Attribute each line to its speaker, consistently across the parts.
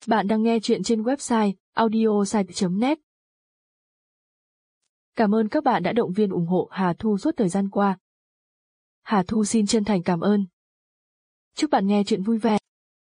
Speaker 1: Bạn đang nghe chuyện trên website audiosite.net. Cảm ơn các bạn đã động viên ủng hộ Hà Thu suốt thời gian qua. Hà Thu xin chân thành cảm ơn. Chúc bạn nghe chuyện vui vẻ.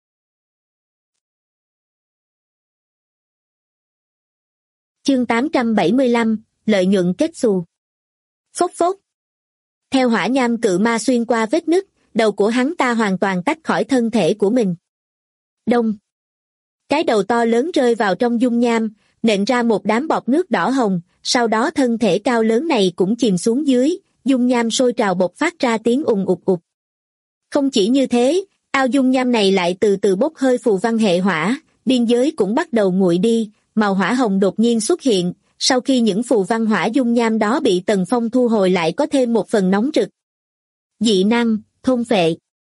Speaker 2: Chương 875, lợi nhuận kết xù. Phốc phốc. Theo hỏa nham cự ma xuyên qua vết nứt, đầu của hắn ta hoàn toàn tách khỏi thân thể của mình. Đông. Cái đầu to lớn rơi vào trong dung nham, nện ra một đám bọt nước đỏ hồng, sau đó thân thể cao lớn này cũng chìm xuống dưới, dung nham sôi trào bộc phát ra tiếng ùng ục ục. Không chỉ như thế, ao dung nham này lại từ từ bốc hơi phù văn hệ hỏa, biên giới cũng bắt đầu nguội đi, màu hỏa hồng đột nhiên xuất hiện, sau khi những phù văn hỏa dung nham đó bị Tần Phong thu hồi lại có thêm một phần nóng rực. Dị năng, thôn phệ.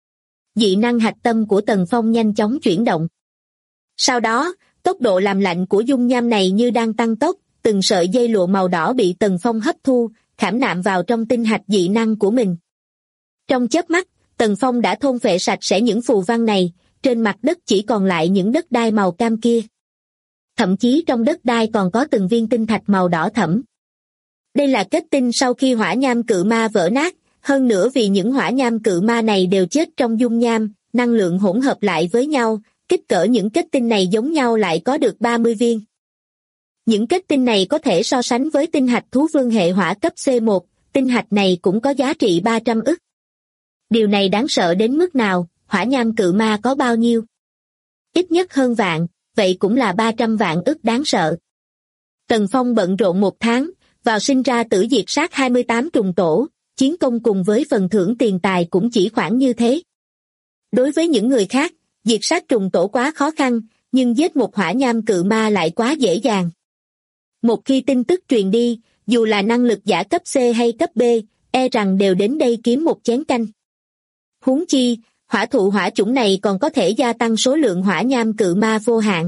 Speaker 2: Dị năng hạch tâm của Tần Phong nhanh chóng chuyển động. Sau đó, tốc độ làm lạnh của dung nham này như đang tăng tốc, từng sợi dây lụa màu đỏ bị Tần Phong hấp thu, khảm nạm vào trong tinh hạch dị năng của mình. Trong chớp mắt, Tần Phong đã thôn phệ sạch sẽ những phù văn này, trên mặt đất chỉ còn lại những đất đai màu cam kia. Thậm chí trong đất đai còn có từng viên tinh thạch màu đỏ thẫm. Đây là kết tinh sau khi hỏa nham cự ma vỡ nát, hơn nữa vì những hỏa nham cự ma này đều chết trong dung nham, năng lượng hỗn hợp lại với nhau, kích cỡ những kết tinh này giống nhau lại có được 30 viên. Những kết tinh này có thể so sánh với tinh hạch thú vương hệ hỏa cấp C1, tinh hạch này cũng có giá trị 300 ức. Điều này đáng sợ đến mức nào, hỏa nham cự ma có bao nhiêu? Ít nhất hơn vạn, vậy cũng là 300 vạn ức đáng sợ. Tần Phong bận rộn một tháng, vào sinh ra tử diệt sát 28 trùng tổ, chiến công cùng với phần thưởng tiền tài cũng chỉ khoảng như thế. Đối với những người khác, diệt sát trùng tổ quá khó khăn, nhưng giết một hỏa nham cự ma lại quá dễ dàng. Một khi tin tức truyền đi, dù là năng lực giả cấp C hay cấp B, e rằng đều đến đây kiếm một chén canh. Huống chi, hỏa thụ hỏa chủng này còn có thể gia tăng số lượng hỏa nham cự ma vô hạn.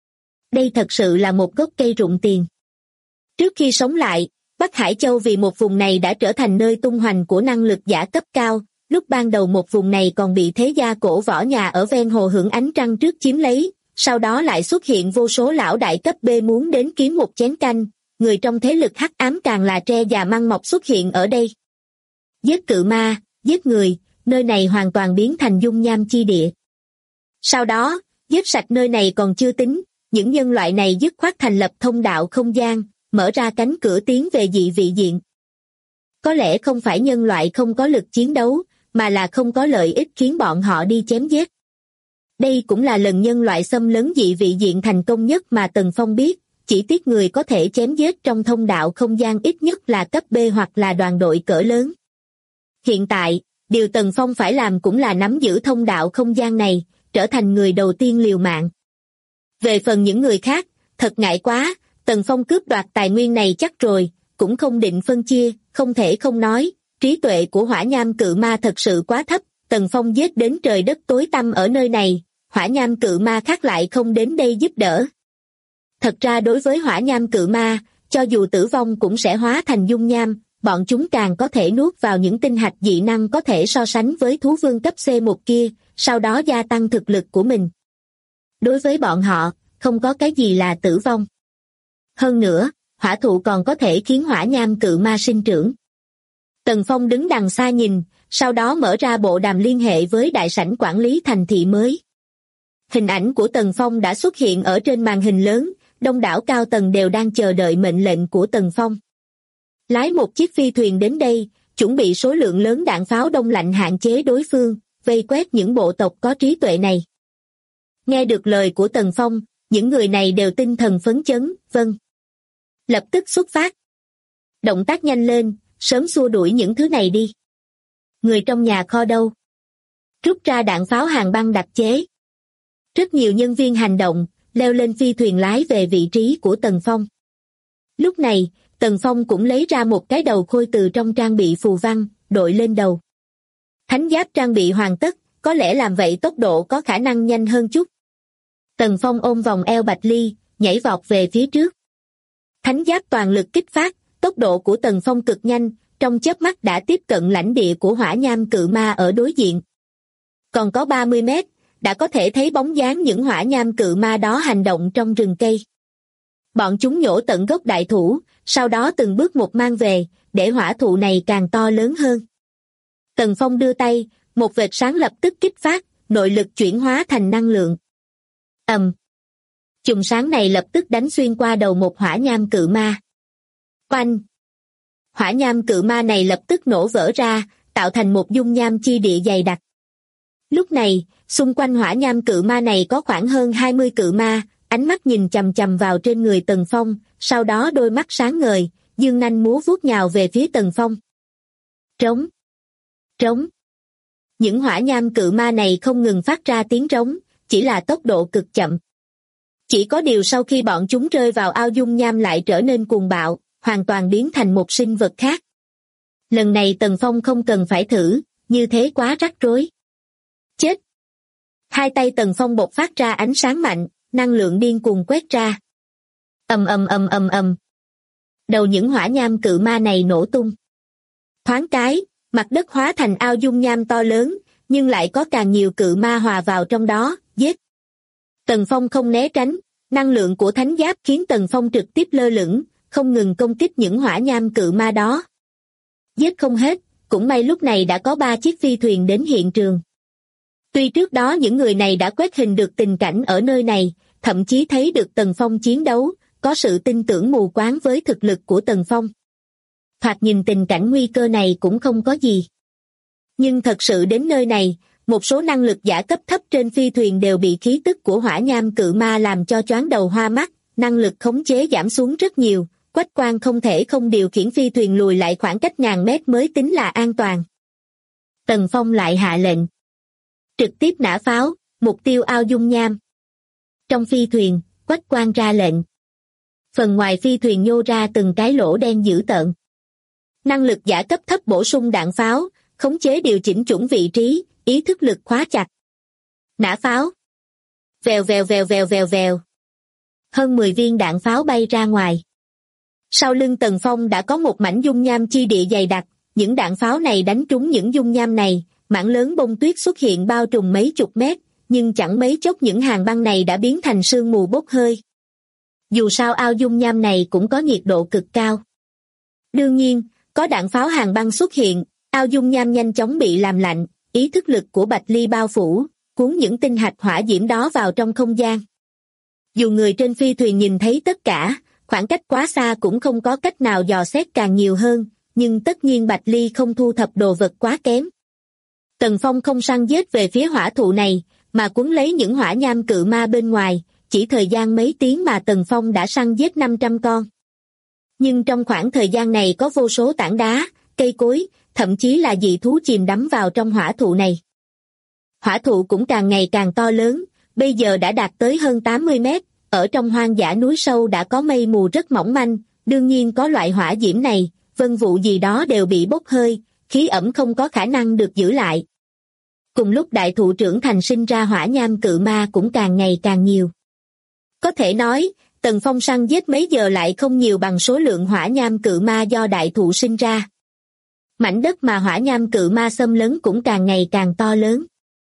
Speaker 2: Đây thật sự là một gốc cây rụng tiền. Trước khi sống lại, Bắc Hải Châu vì một vùng này đã trở thành nơi tung hoành của năng lực giả cấp cao, lúc ban đầu một vùng này còn bị thế gia cổ võ nhà ở ven hồ hưởng ánh trăng trước chiếm lấy, sau đó lại xuất hiện vô số lão đại cấp B muốn đến kiếm một chén canh, người trong thế lực hắc ám càng là tre già măng mọc xuất hiện ở đây. Giết cự ma, giết người, nơi này hoàn toàn biến thành dung nham chi địa. Sau đó, giết sạch nơi này còn chưa tính, những nhân loại này dứt khoát thành lập thông đạo không gian, mở ra cánh cửa tiến về dị vị diện. Có lẽ không phải nhân loại không có lực chiến đấu, mà là không có lợi ích khiến bọn họ đi chém giết. Đây cũng là lần nhân loại xâm lấn dị vị diện thành công nhất mà Tần Phong biết, chỉ tiếc người có thể chém giết trong thông đạo không gian ít nhất là cấp B hoặc là đoàn đội cỡ lớn. Hiện tại, điều Tần Phong phải làm cũng là nắm giữ thông đạo không gian này, trở thành người đầu tiên liều mạng. Về phần những người khác, thật ngại quá, Tần Phong cướp đoạt tài nguyên này chắc rồi, cũng không định phân chia, không thể không nói, trí tuệ của hỏa nham cự ma thật sự quá thấp, Tần Phong giết đến trời đất tối tăm ở nơi này, hỏa nham cự ma khác lại không đến đây giúp đỡ. Thật ra đối với hỏa nham cự ma, cho dù tử vong cũng sẽ hóa thành dung nham, bọn chúng càng có thể nuốt vào những tinh hạch dị năng có thể so sánh với thú vương cấp C1 kia, sau đó gia tăng thực lực của mình. Đối với bọn họ, không có cái gì là tử vong. Hơn nữa, hỏa thụ còn có thể khiến hỏa nham cự ma sinh trưởng. Tần Phong đứng đằng xa nhìn, sau đó mở ra bộ đàm liên hệ với đại sảnh quản lý thành thị mới. Hình ảnh của Tần Phong đã xuất hiện ở trên màn hình lớn, đông đảo cao tầng đều đang chờ đợi mệnh lệnh của Tần Phong. Lái một chiếc phi thuyền đến đây, chuẩn bị số lượng lớn đạn pháo đông lạnh hạn chế đối phương, vây quét những bộ tộc có trí tuệ này. Nghe được lời của Tần Phong, những người này đều tinh thần phấn chấn, vâng. Lập tức xuất phát. Động tác nhanh lên, sớm xua đuổi những thứ này đi. Người trong nhà kho đâu? Rút ra đạn pháo hàng băng đặc chế. Rất nhiều nhân viên hành động, leo lên phi thuyền lái về vị trí của Tần Phong. Lúc này, Tần Phong cũng lấy ra một cái đầu khôi từ trong trang bị phù văn, đội lên đầu. Thánh giáp trang bị hoàn tất, có lẽ làm vậy tốc độ có khả năng nhanh hơn chút. Tần Phong ôm vòng eo Bạch Ly, nhảy vọt về phía trước. Thánh giáp toàn lực kích phát, tốc độ của Tần Phong cực nhanh, trong chớp mắt đã tiếp cận lãnh địa của hỏa nham cự ma ở đối diện. Còn có 30 mét, đã có thể thấy bóng dáng những hỏa nham cự ma đó hành động trong rừng cây. Bọn chúng nhổ tận gốc đại thụ, sau đó từng bước một mang về, để hỏa thụ này càng to lớn hơn. Tần Phong đưa tay, một vệt sáng lập tức kích phát, nội lực chuyển hóa thành năng lượng. Chùm sáng này lập tức đánh xuyên qua đầu một hỏa nham cự ma. Oanh! Hỏa nham cự ma này lập tức nổ vỡ ra, tạo thành một dung nham chi địa dày đặc. Lúc này, xung quanh hỏa nham cự ma này có khoảng hơn 20 cự ma, ánh mắt nhìn chằm chằm vào trên người Tần Phong, sau đó đôi mắt sáng ngời, dương nanh múa vuốt nhào về phía Tần Phong. Trống! Trống! Những hỏa nham cự ma này không ngừng phát ra tiếng trống, chỉ là tốc độ cực chậm. Chỉ có điều sau khi bọn chúng rơi vào ao dung nham lại trở nên cuồng bạo, hoàn toàn biến thành một sinh vật khác. Lần này Tần Phong không cần phải thử, như thế quá rắc rối. Chết! Hai tay Tần Phong bộc phát ra ánh sáng mạnh, năng lượng điên cuồng quét ra. Ầm. Đầu những hỏa nham cự ma này nổ tung. Thoáng cái, mặt đất hóa thành ao dung nham to lớn, nhưng lại có càng nhiều cự ma hòa vào trong đó, giết. Tần Phong không né tránh, năng lượng của thánh giáp khiến Tần Phong trực tiếp lơ lửng, không ngừng công kích những hỏa nham cự ma đó. Giết không hết, cũng may lúc này đã có 3 chiếc phi thuyền đến hiện trường. Tuy trước đó những người này đã quét hình được tình cảnh ở nơi này, thậm chí thấy được Tần Phong chiến đấu, có sự tin tưởng mù quáng với thực lực của Tần Phong. Thoạt nhìn tình cảnh nguy cơ này cũng không có gì. Nhưng thật sự đến nơi này, một số năng lực giả cấp thấp trên phi thuyền đều bị khí tức của hỏa nham cự ma làm cho choáng đầu hoa mắt, năng lực khống chế giảm xuống rất nhiều, Quách Quang không thể không điều khiển phi thuyền lùi lại khoảng cách ngàn mét mới tính là an toàn. Tần Phong lại hạ lệnh. Trực tiếp nã pháo, mục tiêu ao dung nham. Trong phi thuyền, Quách Quang ra lệnh. Phần ngoài phi thuyền nhô ra từng cái lỗ đen dữ tợn. Năng lực giả cấp thấp bổ sung đạn pháo, khống chế điều chỉnh chuẩn vị trí, ý thức lực khóa chặt. Nã pháo. Vèo. Hơn 10 viên đạn pháo bay ra ngoài. Sau lưng Tần Phong đã có một mảnh dung nham chi địa dày đặc, những đạn pháo này đánh trúng những dung nham này, mảng lớn bông tuyết xuất hiện bao trùm mấy chục mét, nhưng chẳng mấy chốc những hàng băng này đã biến thành sương mù bốc hơi. Dù sao ao dung nham này cũng có nhiệt độ cực cao. Đương nhiên, có đạn pháo hàng băng xuất hiện, ao dung nham nhanh chóng bị làm lạnh, ý thức lực của Bạch Ly bao phủ, cuốn những tinh hạch hỏa diễm đó vào trong không gian. Dù người trên phi thuyền nhìn thấy tất cả, khoảng cách quá xa cũng không có cách nào dò xét càng nhiều hơn, nhưng tất nhiên Bạch Ly không thu thập đồ vật quá kém. Tần Phong không săn giết về phía hỏa thụ này, mà cuốn lấy những hỏa nham cự ma bên ngoài, chỉ thời gian mấy tiếng mà Tần Phong đã săn giết 500 con. Nhưng trong khoảng thời gian này có vô số tảng đá, cây cối, thậm chí là dị thú chìm đắm vào trong hỏa thụ này. Hỏa thụ cũng càng ngày càng to lớn, bây giờ đã đạt tới hơn 80 mét, ở trong hoang dã núi sâu đã có mây mù rất mỏng manh, đương nhiên có loại hỏa diễm này, vân vụ gì đó đều bị bốc hơi, khí ẩm không có khả năng được giữ lại. Cùng lúc đại thụ trưởng thành sinh ra hỏa nham cự ma cũng càng ngày càng nhiều. Có thể nói, Tần Phong săn giết mấy giờ lại không nhiều bằng số lượng hỏa nham cự ma do đại thụ sinh ra. Mảnh đất mà hỏa nham cự ma xâm lấn cũng càng ngày càng to lớn.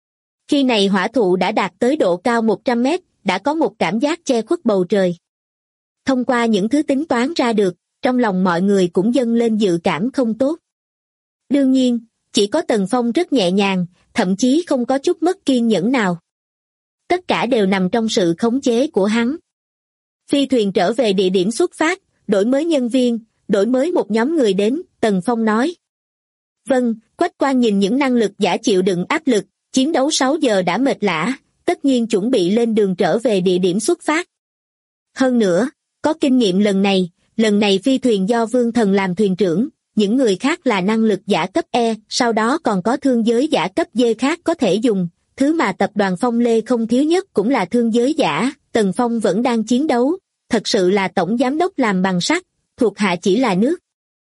Speaker 2: Khi này hỏa thụ đã đạt tới độ cao 100 mét, đã có một cảm giác che khuất bầu trời. Thông qua những thứ tính toán ra được, trong lòng mọi người cũng dâng lên dự cảm không tốt. Đương nhiên, chỉ có Tần Phong rất nhẹ nhàng, thậm chí không có chút mất kiên nhẫn nào. Tất cả đều nằm trong sự khống chế của hắn. Phi thuyền trở về địa điểm xuất phát, đổi mới nhân viên, đổi mới một nhóm người đến, Tần Phong nói. Vâng, Quách Quang nhìn những năng lực giả chịu đựng áp lực, chiến đấu 6 giờ đã mệt lả, tất nhiên chuẩn bị lên đường trở về địa điểm xuất phát. Hơn nữa, có kinh nghiệm lần này phi thuyền do Vương Thần làm thuyền trưởng, những người khác là năng lực giả cấp E, sau đó còn có thương giới giả cấp D khác có thể dùng, thứ mà tập đoàn Phong Lê không thiếu nhất cũng là thương giới giả, Tần Phong vẫn đang chiến đấu, thật sự là tổng giám đốc làm bằng sắt, thuộc hạ chỉ là nước.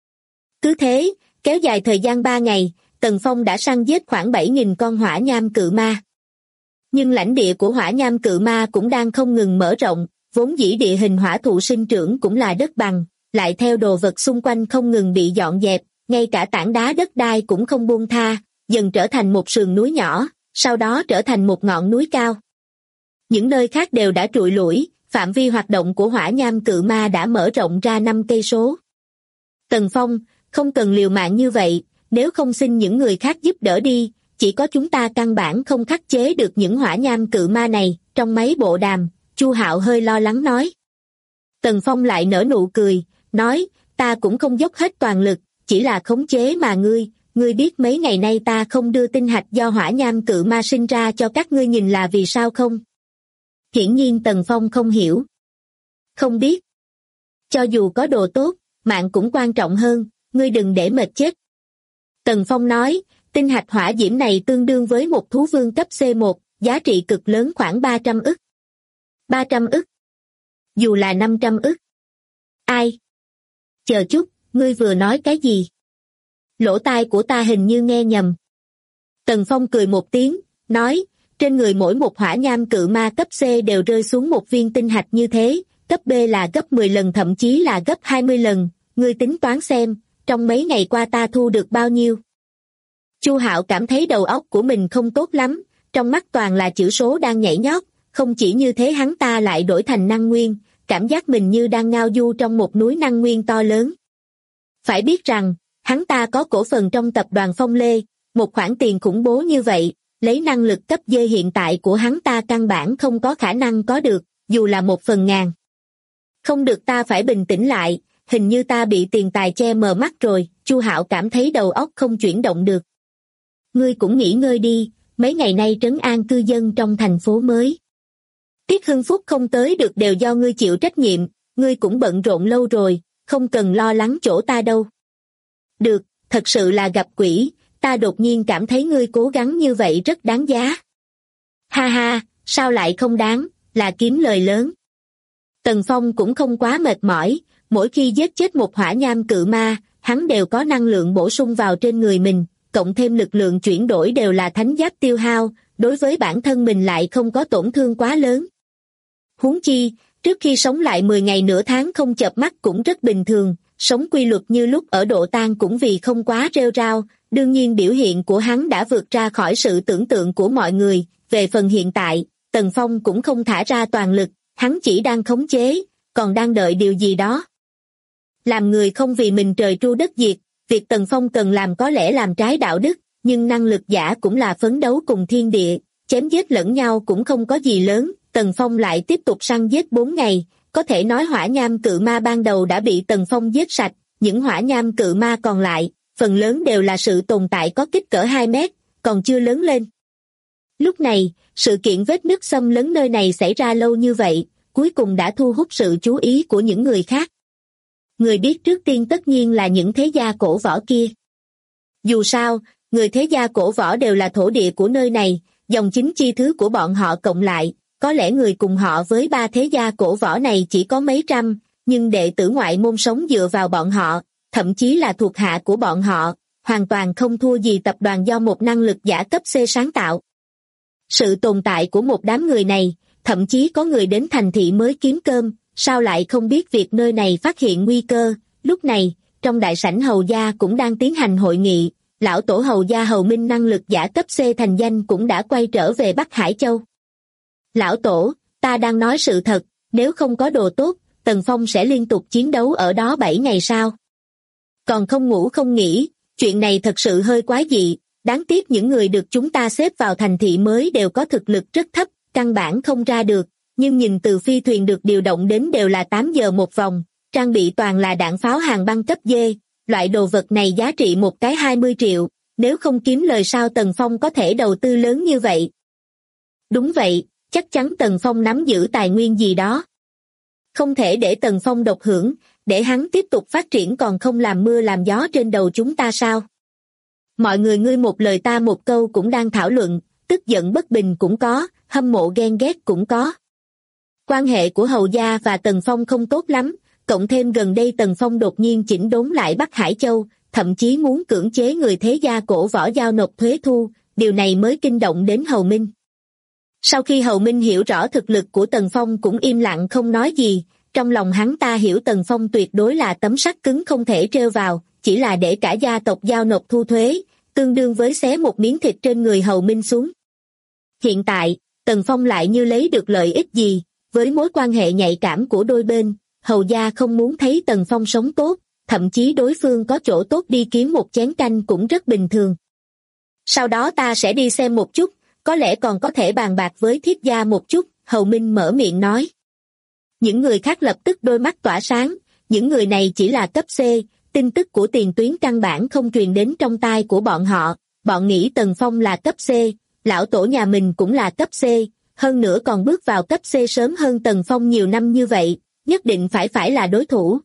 Speaker 2: Cứ thế, kéo dài thời gian 3 ngày, Tần Phong đã săn giết khoảng 7.000 con hỏa nham cự ma. Nhưng lãnh địa của hỏa nham cự ma cũng đang không ngừng mở rộng, vốn dĩ địa hình hỏa thụ sinh trưởng cũng là đất bằng, lại theo đồ vật xung quanh không ngừng bị dọn dẹp, ngay cả tảng đá đất đai cũng không buông tha, dần trở thành một sườn núi nhỏ, sau đó trở thành một ngọn núi cao. Những nơi khác đều đã trụi lủi, phạm vi hoạt động của hỏa nham cự ma đã mở rộng ra 5 cây số. Tần Phong, không cần liều mạng như vậy, nếu không xin những người khác giúp đỡ đi, chỉ có chúng ta căn bản không khắc chế được những hỏa nham cự ma này. Trong máy bộ đàm, Chu Hạo hơi lo lắng nói. Tần Phong lại nở nụ cười, nói, ta cũng không dốc hết toàn lực, chỉ là khống chế mà ngươi biết mấy ngày nay ta không đưa tinh hạch do hỏa nham cự ma sinh ra cho các ngươi nhìn là vì sao không? Hiển nhiên Tần Phong không hiểu. Không biết. Cho dù có đồ tốt, mạng cũng quan trọng hơn, ngươi đừng để mệt chết. Tần Phong nói, tinh hạch hỏa diễm này tương đương với một thú vương cấp C1, giá trị cực lớn khoảng 300 ức. 300 ức. Dù là 500 ức. Ai? Chờ chút, ngươi vừa nói cái gì? Lỗ tai của ta hình như nghe nhầm. Tần Phong cười một tiếng, nói, trên người mỗi một hỏa nham cự ma cấp C đều rơi xuống một viên tinh hạch như thế, cấp B là gấp 10 lần thậm chí là gấp 20 lần, ngươi tính toán xem, trong mấy ngày qua ta thu được bao nhiêu. Chu Hạo cảm thấy đầu óc của mình không tốt lắm, trong mắt toàn là chữ số đang nhảy nhót, không chỉ như thế hắn ta lại đổi thành năng nguyên, cảm giác mình như đang ngao du trong một núi năng nguyên to lớn. Phải biết rằng, hắn ta có cổ phần trong tập đoàn Phong Lê, một khoản tiền khủng bố như vậy, lấy năng lực cấp D hiện tại của hắn ta căn bản không có khả năng có được, dù là 1/1000. Không được, ta phải bình tĩnh lại, hình như ta bị tiền tài che mờ mắt rồi. Chu Hạo cảm thấy đầu óc không chuyển động được. Ngươi cũng nghỉ ngơi đi, mấy ngày nay trấn an cư dân trong thành phố mới. Tiết Hưng Phúc không tới được đều do ngươi chịu trách nhiệm, ngươi cũng bận rộn lâu rồi, không cần lo lắng chỗ ta đâu. Được, thật sự là gặp quỷ, ta đột nhiên cảm thấy ngươi cố gắng như vậy rất đáng giá. Ha ha, sao lại không đáng, là kiếm lời lớn. Tần Phong cũng không quá mệt mỏi, mỗi khi giết chết một hỏa nham cự ma, hắn đều có năng lượng bổ sung vào trên người mình, cộng thêm lực lượng chuyển đổi đều là thánh giáp tiêu hao, đối với bản thân mình lại không có tổn thương quá lớn. Huống chi, trước khi sống lại 10 ngày nửa tháng không chợp mắt cũng rất bình thường, sống quy luật như lúc ở độ tan cũng vì không quá rêu rao, đương nhiên biểu hiện của hắn đã vượt ra khỏi sự tưởng tượng của mọi người. Về phần hiện tại, Tần Phong cũng không thả ra toàn lực, hắn chỉ đang khống chế, còn đang đợi điều gì đó. Làm người không vì mình trời tru đất diệt, việc Tần Phong cần làm có lẽ làm trái đạo đức, nhưng năng lực giả cũng là phấn đấu cùng thiên địa, chém giết lẫn nhau cũng không có gì lớn. Tần Phong lại tiếp tục săn giết 4 ngày, có thể nói hỏa nham cự ma ban đầu đã bị Tần Phong giết sạch, những hỏa nham cự ma còn lại, phần lớn đều là sự tồn tại có kích cỡ 2 mét, còn chưa lớn lên. Lúc này, sự kiện vết nứt xâm lấn nơi này xảy ra lâu như vậy, cuối cùng đã thu hút sự chú ý của những người khác. Người biết trước tiên tất nhiên là những thế gia cổ võ kia. Dù sao, người thế gia cổ võ đều là thổ địa của nơi này, dòng chính chi thứ của bọn họ cộng lại, có lẽ người cùng họ với 3 thế gia cổ võ này chỉ có mấy trăm, nhưng đệ tử ngoại môn sống dựa vào bọn họ, thậm chí là thuộc hạ của bọn họ, hoàn toàn không thua gì tập đoàn do một năng lực giả cấp C sáng tạo. Sự tồn tại của một đám người này, thậm chí có người đến thành thị mới kiếm cơm, sao lại không biết việc nơi này phát hiện nguy cơ. Lúc này, trong đại sảnh hầu gia cũng đang tiến hành hội nghị, lão tổ hầu gia Hầu Minh năng lực giả cấp C thành danh cũng đã quay trở về Bắc Hải Châu. Lão tổ, ta đang nói sự thật, nếu không có đồ tốt, Tần Phong sẽ liên tục chiến đấu ở đó 7 ngày sao? Còn không ngủ không nghỉ, chuyện này thật sự hơi quái dị, đáng tiếc những người được chúng ta xếp vào thành thị mới đều có thực lực rất thấp, căn bản không ra được, nhưng nhìn từ phi thuyền được điều động đến đều là 8 giờ một vòng, trang bị toàn là đạn pháo hàng băng cấp D, loại đồ vật này giá trị một cái 20 triệu, nếu không kiếm lời sao Tần Phong có thể đầu tư lớn như vậy? Đúng vậy, chắc chắn Tần Phong nắm giữ tài nguyên gì đó. Không thể để Tần Phong độc hưởng, để hắn tiếp tục phát triển còn không làm mưa làm gió trên đầu chúng ta sao? Mọi người ngươi một lời ta một câu cũng đang thảo luận, tức giận bất bình cũng có, hâm mộ ghen ghét cũng có. Quan hệ của Hầu gia và Tần Phong không tốt lắm, cộng thêm gần đây Tần Phong đột nhiên chỉnh đốn lại Bắc Hải Châu, thậm chí muốn cưỡng chế người thế gia cổ võ giao nộp thuế thu, điều này mới kinh động đến Hầu Minh. Sau khi Hầu Minh hiểu rõ thực lực của Tần Phong cũng im lặng không nói gì, trong lòng hắn ta hiểu Tần Phong tuyệt đối là tấm sắt cứng không thể trêu vào, chỉ là để cả gia tộc giao nộp thu thuế, tương đương với xé một miếng thịt trên người Hầu Minh xuống. Hiện tại, Tần Phong lại như lấy được lợi ích gì, với mối quan hệ nhạy cảm của đôi bên, Hầu gia không muốn thấy Tần Phong sống tốt, thậm chí đối phương có chỗ tốt đi kiếm một chén canh cũng rất bình thường. Sau đó ta sẽ đi xem một chút, có lẽ còn có thể bàn bạc với Thiết gia một chút, Hầu Minh mở miệng nói. Những người khác lập tức đôi mắt tỏa sáng, những người này chỉ là cấp C, tin tức của tiền tuyến căn bản không truyền đến trong tai của bọn họ, bọn nghĩ Tần Phong là cấp C, lão tổ nhà mình cũng là cấp C, hơn nữa còn bước vào cấp C sớm hơn Tần Phong nhiều năm như vậy, nhất định phải là đối thủ.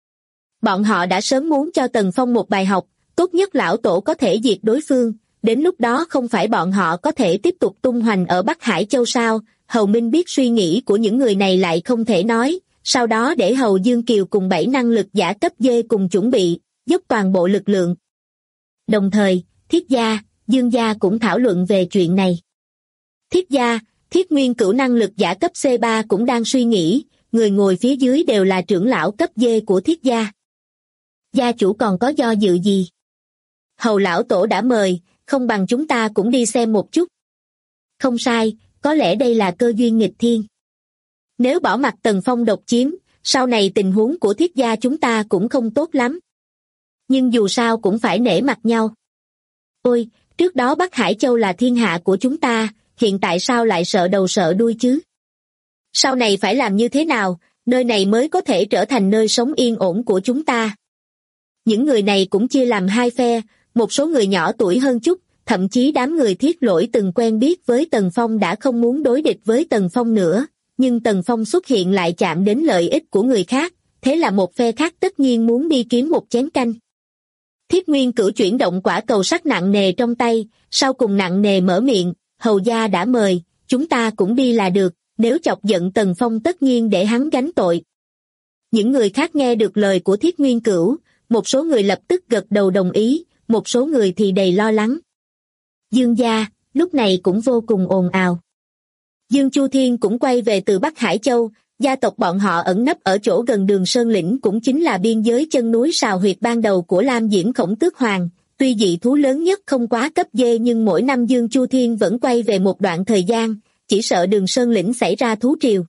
Speaker 2: Bọn họ đã sớm muốn cho Tần Phong một bài học, tốt nhất lão tổ có thể diệt đối phương, đến lúc đó không phải bọn họ có thể tiếp tục tung hoành ở Bắc Hải Châu sao. Hầu Minh biết suy nghĩ của những người này lại không thể nói, sau đó để Hầu Dương Kiều cùng 7 năng lực giả cấp D cùng chuẩn bị, dốc toàn bộ lực lượng. Đồng thời, Thiết gia, Dương gia cũng thảo luận về chuyện này. Thiết gia, Thiết Nguyên Cửu năng lực giả cấp C3 cũng đang suy nghĩ, người ngồi phía dưới đều là trưởng lão cấp D của Thiết gia. Gia chủ còn có do dự gì? Hầu lão tổ đã mời, không bằng chúng ta cũng đi xem một chút. Không sai, có lẽ đây là cơ duyên nghịch thiên. Nếu bỏ mặc Tần Phong độc chiếm, sau này tình huống của Thiết gia chúng ta cũng không tốt lắm. Nhưng dù sao cũng phải nể mặt nhau. Ôi, trước đó Bắc Hải Châu là thiên hạ của chúng ta, hiện tại sao lại sợ đầu sợ đuôi chứ? Sau này phải làm như thế nào, nơi này mới có thể trở thành nơi sống yên ổn của chúng ta? Những người này cũng chia làm hai phe, một số người nhỏ tuổi hơn chút, thậm chí đám người Thiết Lỗi từng quen biết với Tần Phong đã không muốn đối địch với Tần Phong nữa, nhưng Tần Phong xuất hiện lại chạm đến lợi ích của người khác, thế là một phe khác tất nhiên muốn đi kiếm một chén canh. Thiết Nguyên Cửu chuyển động quả cầu sắt nặng nề trong tay, sau cùng nặng nề mở miệng, Hầu gia đã mời, chúng ta cũng đi là được, nếu chọc giận Tần Phong tất nhiên để hắn gánh tội. Những người khác nghe được lời của Thiết Nguyên Cửu, một số người lập tức gật đầu đồng ý, một số người thì đầy lo lắng. Dương gia, lúc này cũng vô cùng ồn ào. Dương Chu Thiên cũng quay về từ Bắc Hải Châu, gia tộc bọn họ ẩn nấp ở chỗ gần Đường Sơn Lĩnh cũng chính là biên giới chân núi Sào Huyệt ban đầu của Lam Diễm Khổng Tước Hoàng. Tuy dị thú lớn nhất không quá cấp D nhưng mỗi năm Dương Chu Thiên vẫn quay về một đoạn thời gian, chỉ sợ Đường Sơn Lĩnh xảy ra thú triều.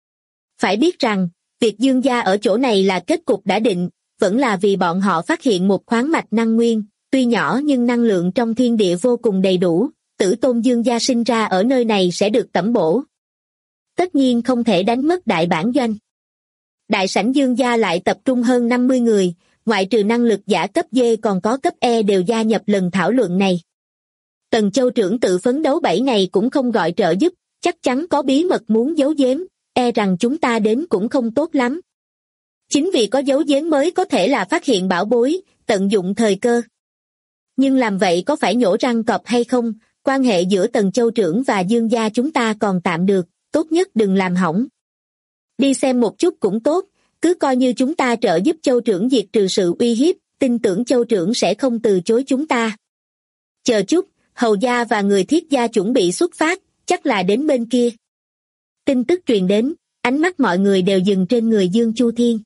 Speaker 2: Phải biết rằng, việc Dương gia ở chỗ này là kết cục đã định, vẫn là vì bọn họ phát hiện một khoáng mạch năng nguyên, tuy nhỏ nhưng năng lượng trong thiên địa vô cùng đầy đủ, tử tôn Dương gia sinh ra ở nơi này sẽ được tẩm bổ. Tất nhiên không thể đánh mất đại bản doanh. Đại sảnh Dương gia lại tập trung hơn 50 người, ngoại trừ năng lực giả cấp D còn có cấp E đều gia nhập lần thảo luận này. Tần Châu trưởng tự phấn đấu 7 ngày cũng không gọi trợ giúp, chắc chắn có bí mật muốn giấu giếm, e rằng chúng ta đến cũng không tốt lắm. Chính vì có giấu giếm mới có thể là phát hiện bảo bối, tận dụng thời cơ. Nhưng làm vậy có phải nhổ răng cọp hay không, quan hệ giữa Tần Châu trưởng và Dương gia chúng ta còn tạm được, tốt nhất đừng làm hỏng. Đi xem một chút cũng tốt, cứ coi như chúng ta trợ giúp Châu trưởng diệt trừ sự uy hiếp, tin tưởng Châu trưởng sẽ không từ chối chúng ta. Chờ chút, Hầu gia và người Thiết gia chuẩn bị xuất phát, chắc là đến bên kia. Tin tức truyền đến, ánh mắt mọi người đều dừng trên người Dương Chu Thiên.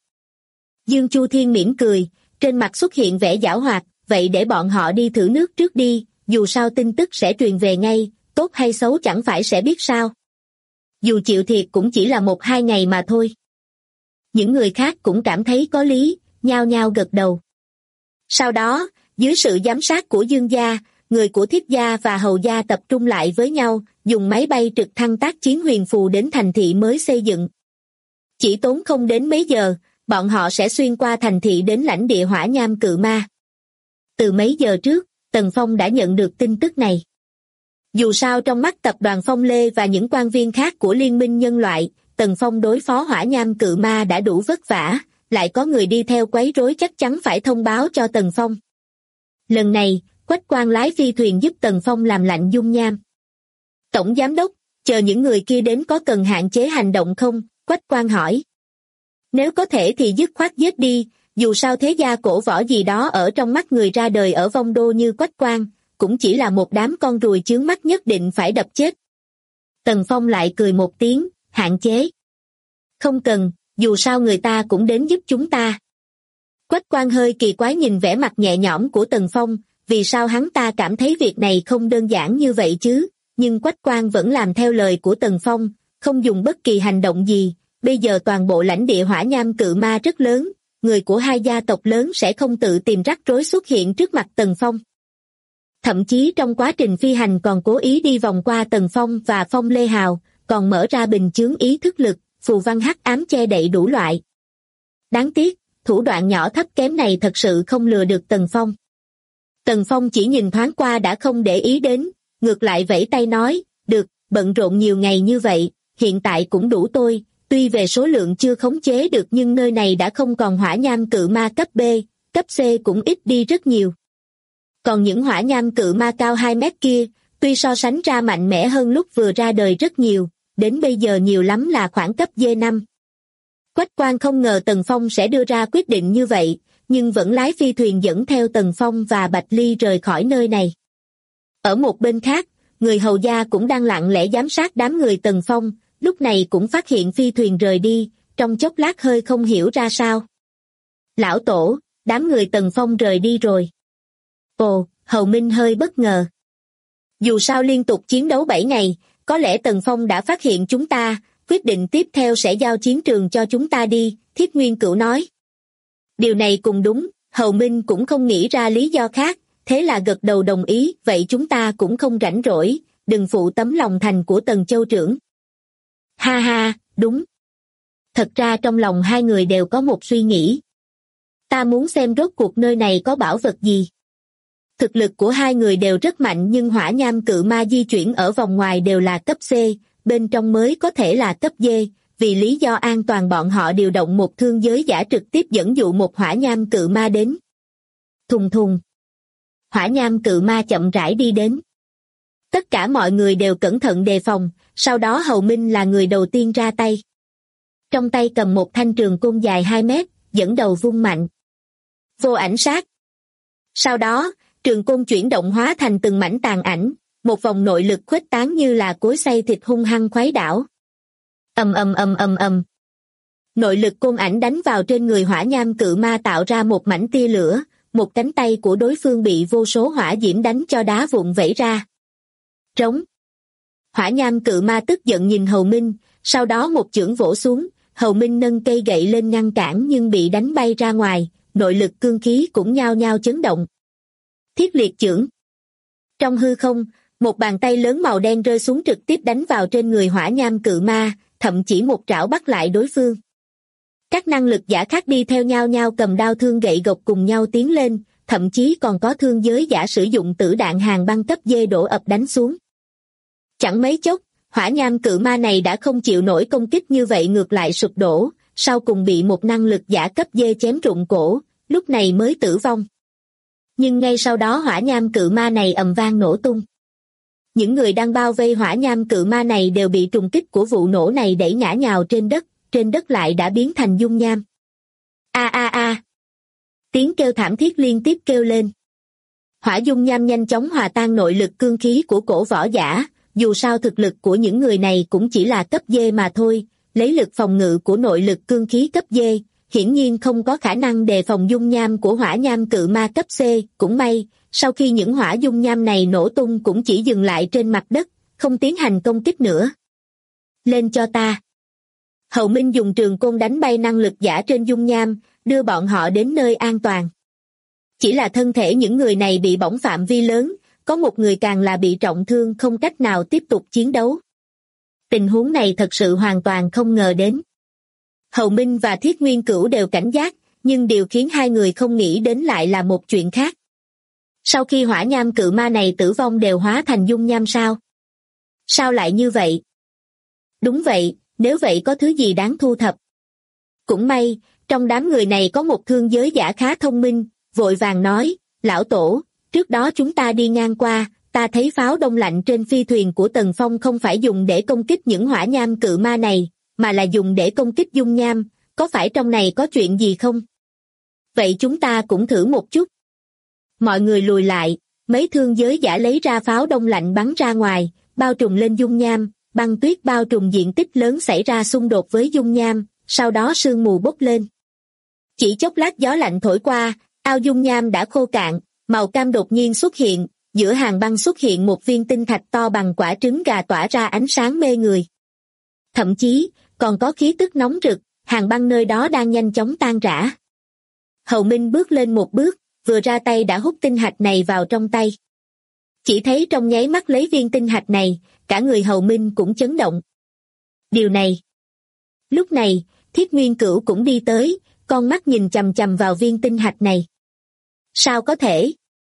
Speaker 2: Dương Chu Thiên mỉm cười, trên mặt xuất hiện vẻ giảo hoạt, vậy để bọn họ đi thử nước trước đi, dù sao tin tức sẽ truyền về ngay, tốt hay xấu chẳng phải sẽ biết sao. Dù chịu thiệt cũng chỉ là 1-2 ngày mà thôi. Những người khác cũng cảm thấy có lý, nhao nhao gật đầu. Sau đó, dưới sự giám sát của Dương gia, người của Thiết gia và Hầu gia tập trung lại với nhau, dùng máy bay trực thăng tác chiến huyền phù đến thành thị mới xây dựng. Chỉ tốn không đến mấy giờ, bọn họ sẽ xuyên qua thành thị đến lãnh địa Hỏa Nham Cự Ma. Từ mấy giờ trước, Tần Phong đã nhận được tin tức này. Dù sao trong mắt tập đoàn Phong Lê và những quan viên khác của Liên minh Nhân loại, Tần Phong đối phó Hỏa Nham Cự Ma đã đủ vất vả, lại có người đi theo quấy rối chắc chắn phải thông báo cho Tần Phong. Lần này, Quách Quang lái phi thuyền giúp Tần Phong làm lạnh dung nham. Tổng giám đốc, chờ những người kia đến có cần hạn chế hành động không? Quách Quang hỏi. Nếu có thể thì dứt khoát giết đi, dù sao thế gia cổ võ gì đó ở trong mắt người ra đời ở Vong Đô như Quách Quang, cũng chỉ là một đám con ruồi chướng mắt nhất định phải đập chết. Tần Phong lại cười một tiếng, hạn chế. Không cần, dù sao người ta cũng đến giúp chúng ta. Quách Quang hơi kỳ quái nhìn vẻ mặt nhẹ nhõm của Tần Phong, vì sao hắn ta cảm thấy việc này không đơn giản như vậy chứ, nhưng Quách Quang vẫn làm theo lời của Tần Phong, không dùng bất kỳ hành động gì. Bây giờ toàn bộ lãnh địa Hỏa Nham Cự Ma rất lớn, người của hai gia tộc lớn sẽ không tự tìm rắc rối xuất hiện trước mặt Tần Phong. Thậm chí trong quá trình phi hành còn cố ý đi vòng qua Tần Phong và Phong Lê Hào, còn mở ra bình chướng ý thức lực, phù văn hắc ám che đậy đủ loại. Đáng tiếc, thủ đoạn nhỏ thấp kém này thật sự không lừa được Tần Phong. Tần Phong chỉ nhìn thoáng qua đã không để ý đến, ngược lại vẫy tay nói, được, bận rộn nhiều ngày như vậy, hiện tại cũng đủ tôi, tuy về số lượng chưa khống chế được nhưng nơi này đã không còn hỏa nham cự ma cấp B, cấp C cũng ít đi rất nhiều. Còn những hỏa nham cự ma cao 2 mét kia, tuy so sánh ra mạnh mẽ hơn lúc vừa ra đời rất nhiều, đến bây giờ nhiều lắm là khoảng cấp D5. Quách Quang không ngờ Tần Phong sẽ đưa ra quyết định như vậy, nhưng vẫn lái phi thuyền dẫn theo Tần Phong và Bạch Ly rời khỏi nơi này. Ở một bên khác, người hầu gia cũng đang lặng lẽ giám sát đám người Tần Phong, lúc này cũng phát hiện phi thuyền rời đi, trong chốc lát hơi không hiểu ra sao. Lão tổ, đám người Tần Phong rời đi rồi. Ồ, Hầu Minh hơi bất ngờ. Dù sao liên tục chiến đấu 7 ngày, có lẽ Tần Phong đã phát hiện chúng ta, quyết định tiếp theo sẽ giao chiến trường cho chúng ta đi, Thiết Nguyên Cửu nói. Điều này cũng đúng, Hầu Minh cũng không nghĩ ra lý do khác, thế là gật đầu đồng ý, vậy chúng ta cũng không rảnh rỗi, đừng phụ tấm lòng thành của Tần Châu trưởng. Ha ha, đúng. Thật ra trong lòng hai người đều có một suy nghĩ. Ta muốn xem rốt cuộc nơi này có bảo vật gì. Thực lực của hai người đều rất mạnh nhưng hỏa nham cự ma di chuyển ở vòng ngoài đều là cấp C, bên trong mới có thể là cấp D, vì lý do an toàn bọn họ điều động một thương giới giả trực tiếp dẫn dụ một hỏa nham cự ma đến. Thùng thùng. Hỏa nham cự ma chậm rãi đi đến. Tất cả mọi người đều cẩn thận đề phòng, sau đó Hầu Minh là người đầu tiên ra tay. Trong tay cầm một thanh trường côn dài 2 mét, dẫn đầu vung mạnh. Vô ảnh sát. Sau đó, trường côn chuyển động hóa thành từng mảnh tàn ảnh, một vòng nội lực khuếch tán như là cối xay thịt hung hăng khuấy đảo. Ầm ầm ầm ầm ầm. Nội lực côn ảnh đánh vào trên người hỏa nham cự ma tạo ra một mảnh tia lửa, một cánh tay của đối phương bị vô số hỏa diễm đánh cho đá vụn vẩy ra. Trống. Hỏa nham cự ma tức giận nhìn Hầu Minh, sau đó một chưởng vỗ xuống, Hầu Minh nâng cây gậy lên ngăn cản nhưng bị đánh bay ra ngoài, nội lực cương khí cũng nhao nhao chấn động. Thiết liệt chưởng. Trong hư không, một bàn tay lớn màu đen rơi xuống trực tiếp đánh vào trên người hỏa nham cự ma, thậm chí một trảo bắt lại đối phương. Các năng lực giả khác đi theo nhau nhau cầm đao thương gậy gộc cùng nhau tiến lên, thậm chí còn có thương giới giả sử dụng tử đạn hàng băng cấp D đổ ập đánh xuống. Chẳng mấy chốc, hỏa nham cự ma này đã không chịu nổi công kích như vậy ngược lại sụp đổ, sau cùng bị một năng lực giả cấp D chém rụng cổ, lúc này mới tử vong. Nhưng ngay sau đó hỏa nham cự ma này ầm vang nổ tung. Những người đang bao vây hỏa nham cự ma này đều bị trùng kích của vụ nổ này đẩy ngã nhào trên đất lại đã biến thành dung nham. A a a. Tiếng kêu thảm thiết liên tiếp kêu lên. Hỏa dung nham nhanh chóng hòa tan nội lực cương khí của cổ võ giả, dù sao thực lực của những người này cũng chỉ là cấp D mà thôi, lấy lực phòng ngự của nội lực cương khí cấp D, hiển nhiên không có khả năng đề phòng dung nham của hỏa nham cự ma cấp C, cũng may, sau khi những hỏa dung nham này nổ tung cũng chỉ dừng lại trên mặt đất, không tiến hành công kích nữa. Lên cho ta. Hầu Minh dùng trường côn đánh bay năng lực giả trên dung nham, đưa bọn họ đến nơi an toàn. Chỉ là thân thể những người này bị bỏng phạm vi lớn, có một người càng là bị trọng thương không cách nào tiếp tục chiến đấu. Tình huống này thật sự hoàn toàn không ngờ đến. Hầu Minh và Thiết Nguyên Cửu đều cảnh giác, nhưng điều khiến hai người không nghĩ đến lại là một chuyện khác. Sau khi hỏa nham cự ma này tử vong đều hóa thành dung nham sao? Sao lại như vậy? Đúng vậy, nếu vậy có thứ gì đáng thu thập. Cũng may, trong đám người này có một thương giới giả khá thông minh, vội vàng nói, lão tổ, trước đó chúng ta đi ngang qua, ta thấy pháo đông lạnh trên phi thuyền của Tần Phong không phải dùng để công kích những hỏa nham cự ma này, mà là dùng để công kích dung nham, có phải trong này có chuyện gì không? Vậy chúng ta cũng thử một chút. Mọi người lùi lại, mấy thương giới giả lấy ra pháo đông lạnh bắn ra ngoài, bao trùm lên dung nham, băng tuyết bao trùm diện tích lớn xảy ra xung đột với dung nham, sau đó sương mù bốc lên. Chỉ chốc lát gió lạnh thổi qua, ao dung nham đã khô cạn, màu cam đột nhiên xuất hiện, giữa hàng băng xuất hiện một viên tinh thạch to bằng quả trứng gà tỏa ra ánh sáng mê người. Thậm chí, còn có khí tức nóng rực, hàng băng nơi đó đang nhanh chóng tan rã. Hầu Minh bước lên một bước, vừa ra tay đã hút tinh hạch này vào trong tay. Chỉ thấy trong nháy mắt lấy viên tinh hạch này, cả người Hầu Minh cũng chấn động. Điều này. Lúc này, Thiết Nguyên Cửu cũng đi tới, con mắt nhìn chằm chằm vào viên tinh hạch này. Sao có thể?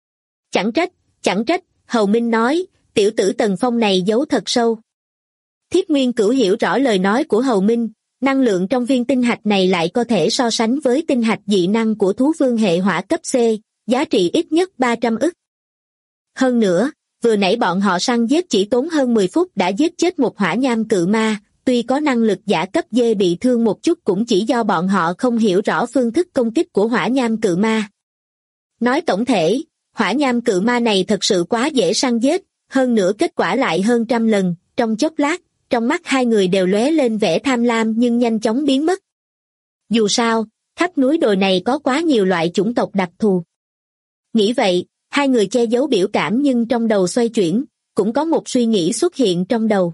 Speaker 2: Chẳng trách, Hầu Minh nói, tiểu tử Tần Phong này giấu thật sâu. Thiết Nguyên Cửu hiểu rõ lời nói của Hầu Minh, năng lượng trong viên tinh hạch này lại có thể so sánh với tinh hạch dị năng của thú vương hệ hỏa cấp C, giá trị ít nhất 300 ức. Hơn nữa, vừa nãy bọn họ săn giết chỉ tốn hơn 10 phút đã giết chết một hỏa nham cự ma, tuy có năng lực giả cấp D bị thương một chút cũng chỉ do bọn họ không hiểu rõ phương thức công kích của hỏa nham cự ma. Nói tổng thể, hỏa nham cự ma này thật sự quá dễ săn giết, hơn nữa kết quả lại hơn 100 lần, trong chốc lát, trong mắt hai người đều lóe lên vẻ tham lam nhưng nhanh chóng biến mất. Dù sao, khắp núi đồi này có quá nhiều loại chủng tộc đặc thù. Nghĩ vậy, hai người che giấu biểu cảm nhưng trong đầu xoay chuyển, cũng có một suy nghĩ xuất hiện trong đầu.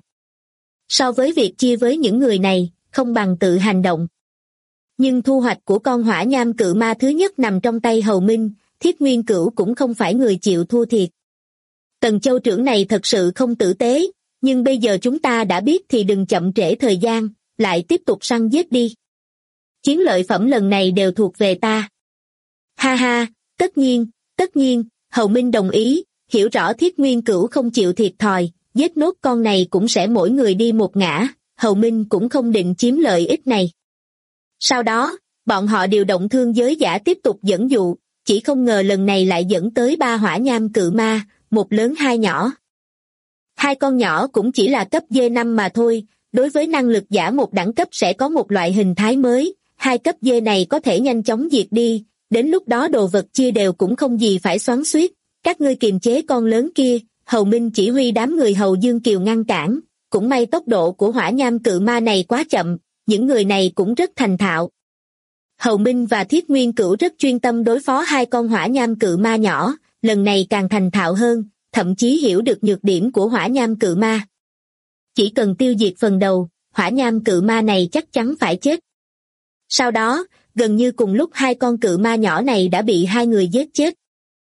Speaker 2: So với việc chia với những người này, không bằng tự hành động. Nhưng thu hoạch của con hỏa nham cự ma thứ nhất nằm trong tay Hầu Minh, Thiết Nguyên Cửu cũng không phải người chịu thua thiệt. Tần Châu trưởng này thật sự không tử tế, nhưng bây giờ chúng ta đã biết thì đừng chậm trễ thời gian, lại tiếp tục săn giết đi. Chiến lợi phẩm lần này đều thuộc về ta. Ha ha, tất nhiên, Hầu Minh đồng ý, hiểu rõ Thiết Nguyên Cửu không chịu thiệt thòi, giết nốt con này cũng sẽ mỗi người đi một ngã, Hầu Minh cũng không định chiếm lợi ích này. Sau đó, bọn họ điều động thương giới giả tiếp tục dẫn dụ, chỉ không ngờ lần này lại dẫn tới 3 hỏa nham cự ma, một lớn hai nhỏ. Hai con nhỏ cũng chỉ là cấp D5 mà thôi, đối với năng lực giả một đẳng cấp sẽ có một loại hình thái mới, 2 cấp D này có thể nhanh chóng diệt đi, đến lúc đó đồ vật chia đều cũng không gì phải xoắn xuýt, các ngươi kiềm chế con lớn kia, Hầu Minh chỉ huy đám người Hầu Dương Kiều ngăn cản, cũng may tốc độ của hỏa nham cự ma này quá chậm, những người này cũng rất thành thạo. Hầu Minh và Thiết Nguyên Cửu rất chuyên tâm đối phó 2 con hỏa nham cự ma nhỏ, lần này càng thành thạo hơn, thậm chí hiểu được nhược điểm của hỏa nham cự ma. Chỉ cần tiêu diệt phần đầu, hỏa nham cự ma này chắc chắn phải chết. Sau đó, gần như cùng lúc 2 con cự ma nhỏ này đã bị 2 người giết chết.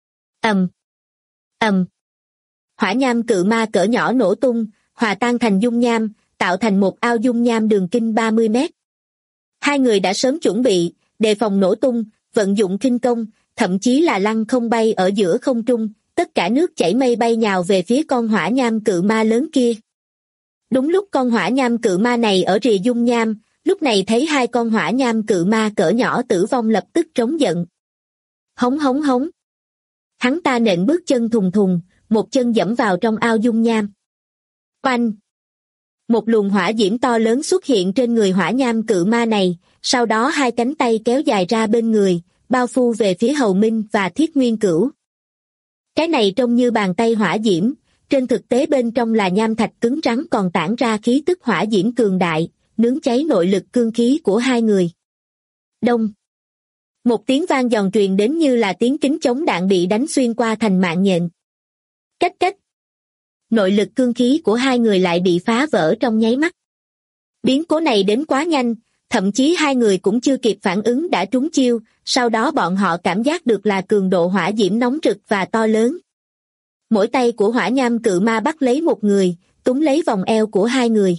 Speaker 2: Hỏa nham cự ma cỡ nhỏ nổ tung, hòa tan thành dung nham, tạo thành một ao dung nham đường kinh 30 mét. 2 người đã sớm chuẩn bị, đề phòng nổ tung, vận dụng khinh công, thậm chí là lăng không bay ở giữa không trung, tất cả nước chảy mây bay nhào về phía con hỏa nham cự ma lớn kia. Đúng lúc con hỏa nham cự ma này ở rìa dung nham, lúc này thấy 2 con hỏa nham cự ma cỡ nhỏ tử vong lập tức trống giận. Hống. Hắn ta nện bước chân thùng thùng, một chân giẫm vào trong ao dung nham. Oanh! Một luồng hỏa diễm to lớn xuất hiện trên người hỏa nham cự ma này, sau đó 2 cánh tay kéo dài ra bên người, bao phủ về phía Hầu Minh và Thiết Nguyên Cửu. Cái này trông như bàn tay hỏa diễm, trên thực tế bên trong là nham thạch cứng rắn còn tản ra khí tức hỏa diễm cường đại, nướng cháy nội lực cương khí của 2 người. Đông. Một tiếng vang giòn truyền đến như là tiếng kính chống đạn bị đánh xuyên qua thành mạng nhện. Cách. Nội lực cương khí của 2 người lại bị phá vỡ trong nháy mắt. Biến cố này đến quá nhanh, thậm chí 2 người cũng chưa kịp phản ứng đã trúng chiêu, sau đó bọn họ cảm giác được là cường độ hỏa diễm nóng rực và to lớn. Mỗi tay của hỏa nham cự ma bắt lấy một người, túm lấy vòng eo của 2 người.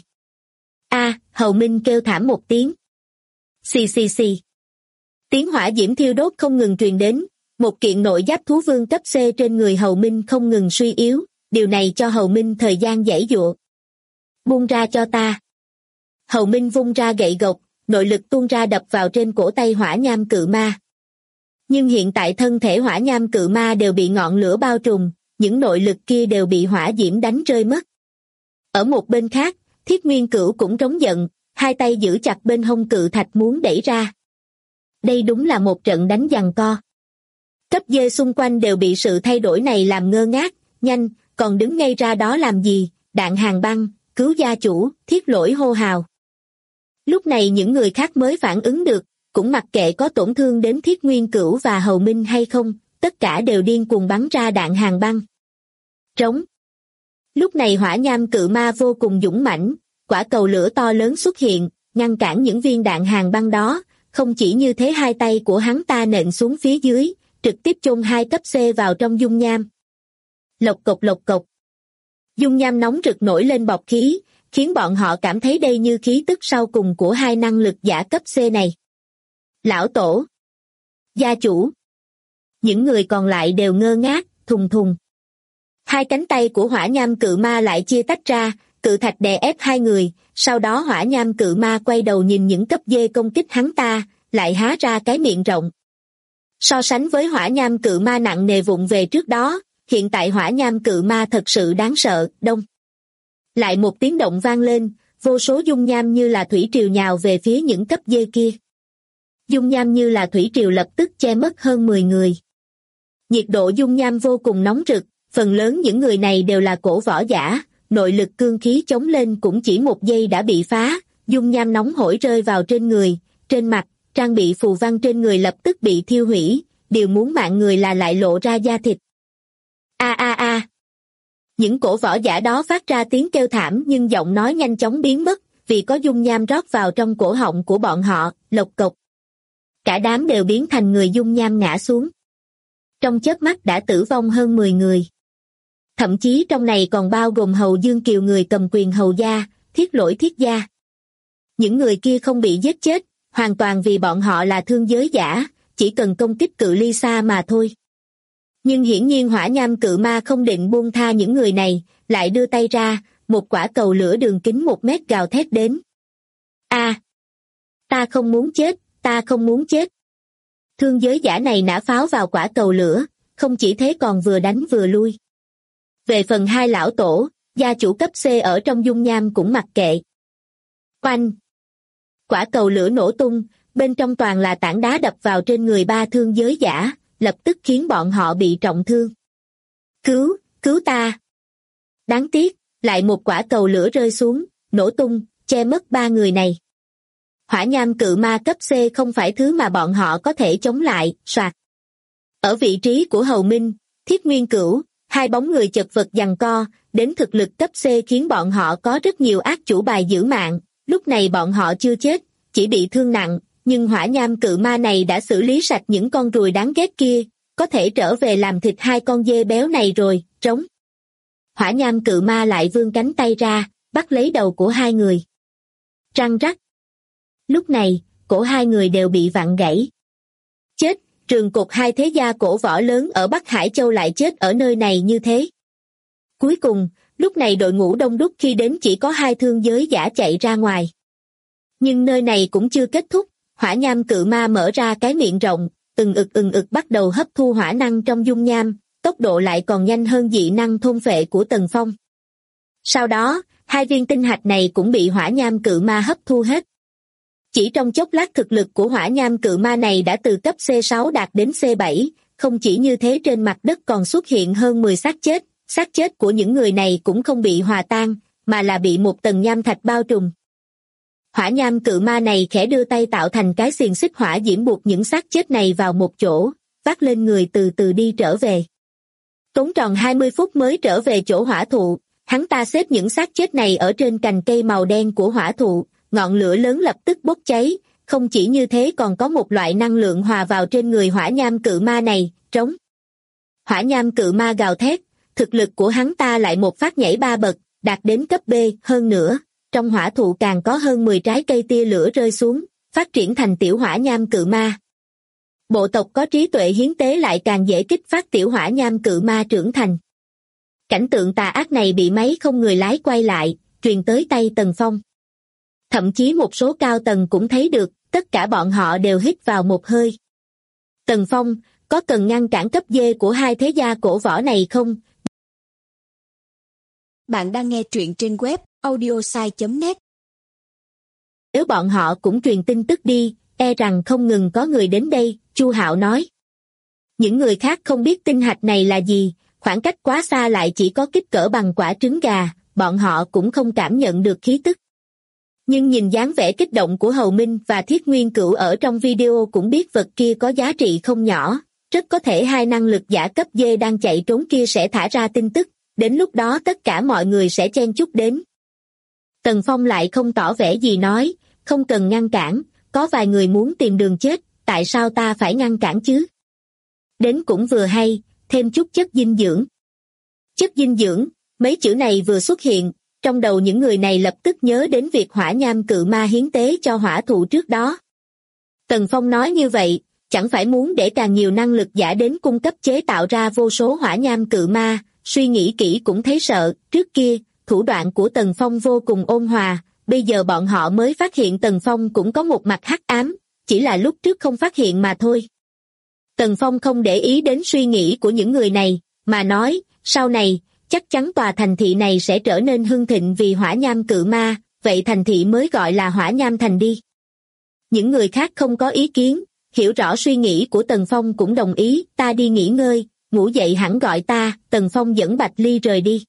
Speaker 2: Hầu Minh kêu thảm một tiếng. Xì. Tiếng hỏa diễm thiêu đốt không ngừng truyền đến, một kiện nội giáp thú vương cấp C trên người Hầu Minh không ngừng suy yếu, điều này cho Hầu Minh thời gian giãy giụa. Buông ra cho ta. Hầu Minh vung ra gậy gộc, nội lực tuôn ra đập vào trên cổ tay hỏa nham cự ma. Nhưng hiện tại thân thể hỏa nham cự ma đều bị ngọn lửa bao trùm, những nội lực kia đều bị hỏa diễm đánh rơi mất. Ở một bên khác, Thiết Nguyên Cửu cũng trống giận, 2 tay giữ chặt bên hông cự thạch muốn đẩy ra. Đây đúng là một trận đánh giằng co. Cấp D xung quanh đều bị sự thay đổi này làm ngơ ngác, nhanh, còn đứng ngay ra đó làm gì, Đạn Hàn Băng, cứu gia chủ, Thiết Lỗi hô hào. Lúc này những người khác mới phản ứng được, cũng mặc kệ có tổn thương đến Thiết Nguyên Cửu và Hầu Minh hay không, tất cả đều điên cuồng bắn ra đạn hàn băng. Trống. Lúc này hỏa nham cự ma vô cùng dũng mãnh, quả cầu lửa to lớn xuất hiện, ngăn cản những viên đạn hàng băng đó, không chỉ như thế hai tay của hắn ta nện xuống phía dưới, trực tiếp chôn 2 cấp C vào trong dung nham. Lộc cộc lộc cộc. Dung nham nóng rực nổi lên bọt khí, khiến bọn họ cảm thấy đây như khí tức sau cùng của 2 năng lực giả cấp C này. Lão tổ. Gia chủ. Những người còn lại đều ngơ ngác, thùng thùng. 2 cánh tay của hỏa nham cự ma lại chia tách ra, cự thạch đè ép 2 người, sau đó hỏa nham cự ma quay đầu nhìn những cấp D công kích hắn ta, lại há ra cái miệng rộng. So sánh với hỏa nham cự ma nặng nề vụng về trước đó, hiện tại hỏa nham cự ma thật sự đáng sợ. Đông. Lại một tiếng động vang lên, vô số dung nham như là thủy triều nhào về phía những cấp D kia. Dung nham như là thủy triều lập tức che mất hơn 10 người. Nhiệt độ dung nham vô cùng nóng rực, phần lớn những người này đều là cổ võ giả, nội lực cương khí chống lên cũng chỉ 1 giây đã bị phá, dung nham nóng hổi rơi vào trên người, trên mặt, trang bị phù văn trên người lập tức bị thiêu hủy, điều muốn mạng người là lại lộ ra da thịt. A a a. Những cổ võ giả đó phát ra tiếng kêu thảm nhưng giọng nói nhanh chóng biến mất, vì có dung nham rót vào trong cổ họng của bọn họ, lộc cộc. Cả đám đều biến thành người dung nham ngã xuống. Trong chớp mắt đã tử vong hơn 10 người. Thậm chí trong này còn bao gồm Hầu Dương Kiều người cầm quyền Hầu gia, Thiết Lỗi Thiết gia. Những người kia không bị giết chết, hoàn toàn vì bọn họ là thương giới giả, chỉ cần công kích cự ly xa mà thôi. Nhưng hiển nhiên hỏa nham cự ma không định buông tha những người này, lại đưa tay ra, một quả cầu lửa đường kính 1 mét gào thét đến. A! Ta không muốn chết, ta không muốn chết. Thương giới giả này nã pháo vào quả cầu lửa, không chỉ thế còn vừa đánh vừa lui. Về phần 2 lão tổ, gia chủ cấp C ở trong dung nham cũng mặc kệ. Oanh! Quả cầu lửa nổ tung, bên trong toàn là tảng đá đập vào trên người 3 thương giới giả, lập tức khiến bọn họ bị trọng thương. Cứu, cứu ta! Đáng tiếc, lại một quả cầu lửa rơi xuống, nổ tung, che mất 3 người này. Hỏa nham cự ma cấp C không phải thứ mà bọn họ có thể chống lại, soạt. Ở vị trí của Hầu Minh, Thiết Nguyên Cửu, 2 bóng người chật vật giằng co, đến thực lực cấp C khiến bọn họ có rất nhiều ác chủ bài giữ mạng, lúc này bọn họ chưa chết, chỉ bị thương nặng, nhưng hỏa nham cự ma này đã xử lý sạch những con ruồi đáng ghét kia, có thể trở về làm thịt 2 con dê béo này rồi, trống. Hỏa nham cự ma lại vươn cánh tay ra, bắt lấy đầu của 2 người. Răng rắc. Lúc này, cổ 2 người đều bị vặn gãy. Chết, trường cột 2 thế gia cổ võ lớn ở Bắc Hải Châu lại chết ở nơi này như thế. Cuối cùng, lúc này đội ngũ đông đúc khi đến chỉ có 2 thương giới giả chạy ra ngoài. Nhưng nơi này cũng chưa kết thúc, hỏa nham cự ma mở ra cái miệng rộng, ừng ực bắt đầu hấp thu hỏa năng trong dung nham, tốc độ lại còn nhanh hơn dị năng thôn phệ của Tần Phong. Sau đó, 2 viên tinh hạch này cũng bị hỏa nham cự ma hấp thu hết. Chỉ trong chốc lát thực lực của hỏa nham cự ma này đã từ cấp C6 đạt đến C7, không chỉ như thế trên mặt đất còn xuất hiện hơn 10 xác chết của những người này cũng không bị hòa tan, mà là bị một tầng nham thạch bao trùm. Hỏa nham cự ma này khẽ đưa tay tạo thành cái xiềng xích hỏa diễm buộc những xác chết này vào một chỗ, vác lên người từ từ đi trở về. Tốn tròn 20 phút mới trở về chỗ hỏa thụ, hắn ta xếp những xác chết này ở trên cành cây màu đen của hỏa thụ, ngọn lửa lớn lập tức bốc cháy, không chỉ như thế còn có một loại năng lượng hòa vào trên người hỏa nham cự ma này, trống. Hỏa nham cự ma gào thét, thực lực của hắn ta lại một phát nhảy 3 bậc, đạt đến cấp B, hơn nữa, trong hỏa thụ càng có hơn 10 trái cây tia lửa rơi xuống, phát triển thành tiểu hỏa nham cự ma. Bộ tộc có trí tuệ hiến tế lại càng dễ kích phát tiểu hỏa nham cự ma trưởng thành. Cảnh tượng tà ác này bị máy không người lái quay lại, truyền tới tay Tần Phong. Thậm chí một số cao tầng cũng thấy được, tất cả bọn họ đều hít vào một hơi. Tần Phong, có cần ngăn cản cấp D của 2 thế gia cổ võ này không?
Speaker 3: Bạn đang nghe truyện trên web audiosai.net.
Speaker 2: Nếu bọn họ cũng truyền tin tức đi, e rằng không ngừng có người đến đây, Chu Hạo nói. Những người khác không biết tinh hạch này là gì, khoảng cách quá xa lại chỉ có kích cỡ bằng quả trứng gà, bọn họ cũng không cảm nhận được khí tức. Nhưng nhìn dáng vẻ kích động của Hầu Minh và Thiết Nguyên Cửu ở trong video cũng biết vật kia có giá trị không nhỏ, rất có thể 2 năng lực giả cấp D đang chạy trốn kia sẽ thả ra tin tức, Đến lúc đó tất cả mọi người sẽ chen chúc đến. Tần Phong lại không tỏ vẻ gì nói, không cần ngăn cản, có vài người muốn tìm đường chết, tại sao ta phải ngăn cản chứ? Đến cũng vừa hay, thêm chút chất dinh dưỡng. Chất dinh dưỡng, mấy chữ này vừa xuất hiện, trong đầu những người này lập tức nhớ đến việc hỏa nham cự ma hiến tế cho hỏa thụ trước đó. Tần Phong nói như vậy, chẳng phải muốn để càng nhiều năng lực giả đến cung cấp chế tạo ra vô số hỏa nham cự ma, suy nghĩ kỹ cũng thấy sợ, trước kia, thủ đoạn của Tần Phong vô cùng ôn hòa, bây giờ bọn họ mới phát hiện Tần Phong cũng có một mặt hắc ám, chỉ là lúc trước không phát hiện mà thôi. Tần Phong không để ý đến suy nghĩ của những người này, mà nói, sau này, chắc chắn tòa thành thị này sẽ trở nên hưng thịnh vì hỏa nham cự ma, vậy thành thị mới gọi là hỏa nham thành đi. Những người khác không có ý kiến, hiểu rõ suy nghĩ của Tần Phong cũng đồng ý, ta đi nghỉ ngơi, ngủ dậy hẳn gọi ta, Tần Phong dẫn Bạch Ly rời đi.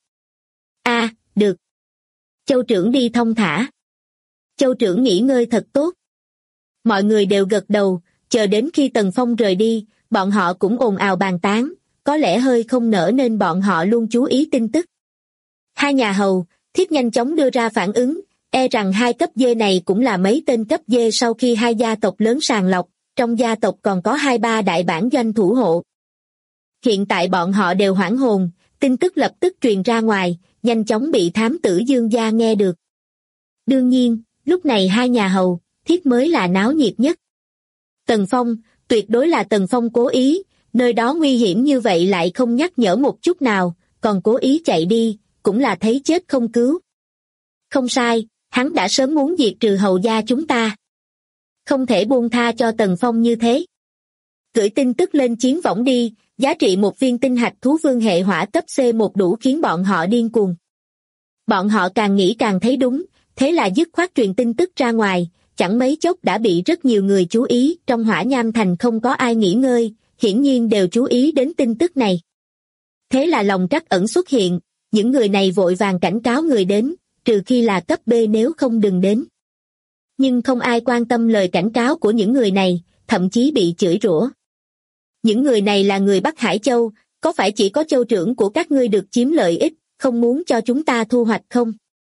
Speaker 2: Được. Châu trưởng đi thong thả. Châu trưởng nghỉ ngơi thật tốt. Mọi người đều gật đầu, chờ đến khi Tần Phong rời đi, bọn họ cũng ồn ào bàn tán, có lẽ hơi không nỡ nên bọn họ luôn chú ý tin tức. Hai nhà hầu, thiếp nhanh chóng đưa ra phản ứng, e rằng hai cấp dê này cũng là mấy tên cấp dê sau khi hai gia tộc lớn sàng lọc, trong gia tộc còn có 2-3 đại bản doanh thủ hộ. Hiện tại bọn họ đều hoảng hồn, tin tức lập tức truyền ra ngoài, nhanh chóng bị thám tử Dương gia nghe được. Đương nhiên, lúc này hai nhà hầu, thiếp mới là náo nhiệt nhất. Tần Phong, tuyệt đối là Tần Phong cố ý, nơi đó nguy hiểm như vậy lại không nhắc nhở một chút nào, còn cố ý chạy đi, cũng là thấy chết không cứu. Không sai, hắn đã sớm muốn diệt trừ hầu gia chúng ta. Không thể buông tha cho Tần Phong như thế. Gửi tin tức lên chiến võng đi, giá trị một viên tinh hạch thú vương hệ hỏa cấp C1 đủ khiến bọn họ điên cuồng. Bọn họ càng nghĩ càng thấy đúng, thế là dứt khoát truyền tin tức ra ngoài, chẳng mấy chốc đã bị rất nhiều người chú ý, trong hỏa nham thành không có ai nghỉ ngơi, hiển nhiên đều chú ý đến tin tức này. Thế là lòng trắc ẩn xuất hiện, những người này vội vàng cảnh cáo người đến, trừ khi là cấp B nếu không đừng đến. Nhưng không ai quan tâm lời cảnh cáo của những người này, thậm chí bị chửi rủa. Những người này là người Bắc Hải Châu, có phải chỉ có châu trưởng của các ngươi được chiếm lợi ích, không muốn cho chúng ta thu hoạch không?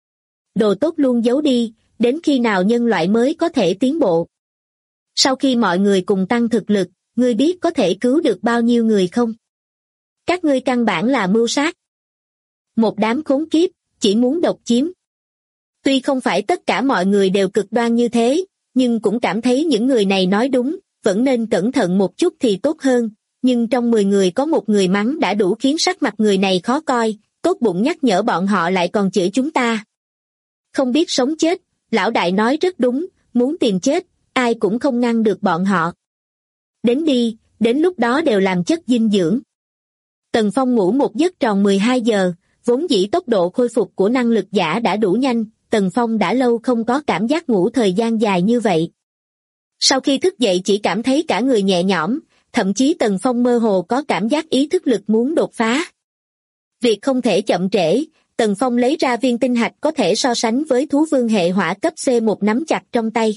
Speaker 2: Đồ tốt luôn giấu đi, đến khi nào nhân loại mới có thể tiến bộ? Sau khi mọi người cùng tăng thực lực, ngươi biết có thể cứu được bao nhiêu người không? Các ngươi căn bản là mưu sát. Một đám khốn kiếp, chỉ muốn độc chiếm. Tuy không phải tất cả mọi người đều cực đoan như thế, nhưng cũng cảm thấy những người này nói đúng, vẫn nên cẩn thận một chút thì tốt hơn, nhưng trong 10 người có một người mắng đã đủ khiến sắc mặt người này khó coi, tốt bụng nhắc nhở bọn họ lại còn chửi chúng ta. Không biết sống chết, lão đại nói rất đúng, muốn tìm chết, ai cũng không ngăn được bọn họ. Đến đi, đến lúc đó đều làm chất dinh dưỡng. Tần Phong ngủ một giấc tròn 12 giờ, vốn dĩ tốc độ khôi phục của năng lực giả đã đủ nhanh, Tần Phong đã lâu không có cảm giác ngủ thời gian dài như vậy. Sau khi thức dậy chỉ cảm thấy cả người nhẹ nhõm, thậm chí Tần Phong mơ hồ có cảm giác ý thức lực muốn đột phá. Việc không thể chậm trễ, Tần Phong lấy ra viên tinh hạch có thể so sánh với thú vương hệ hỏa cấp C1 nắm chặt trong tay.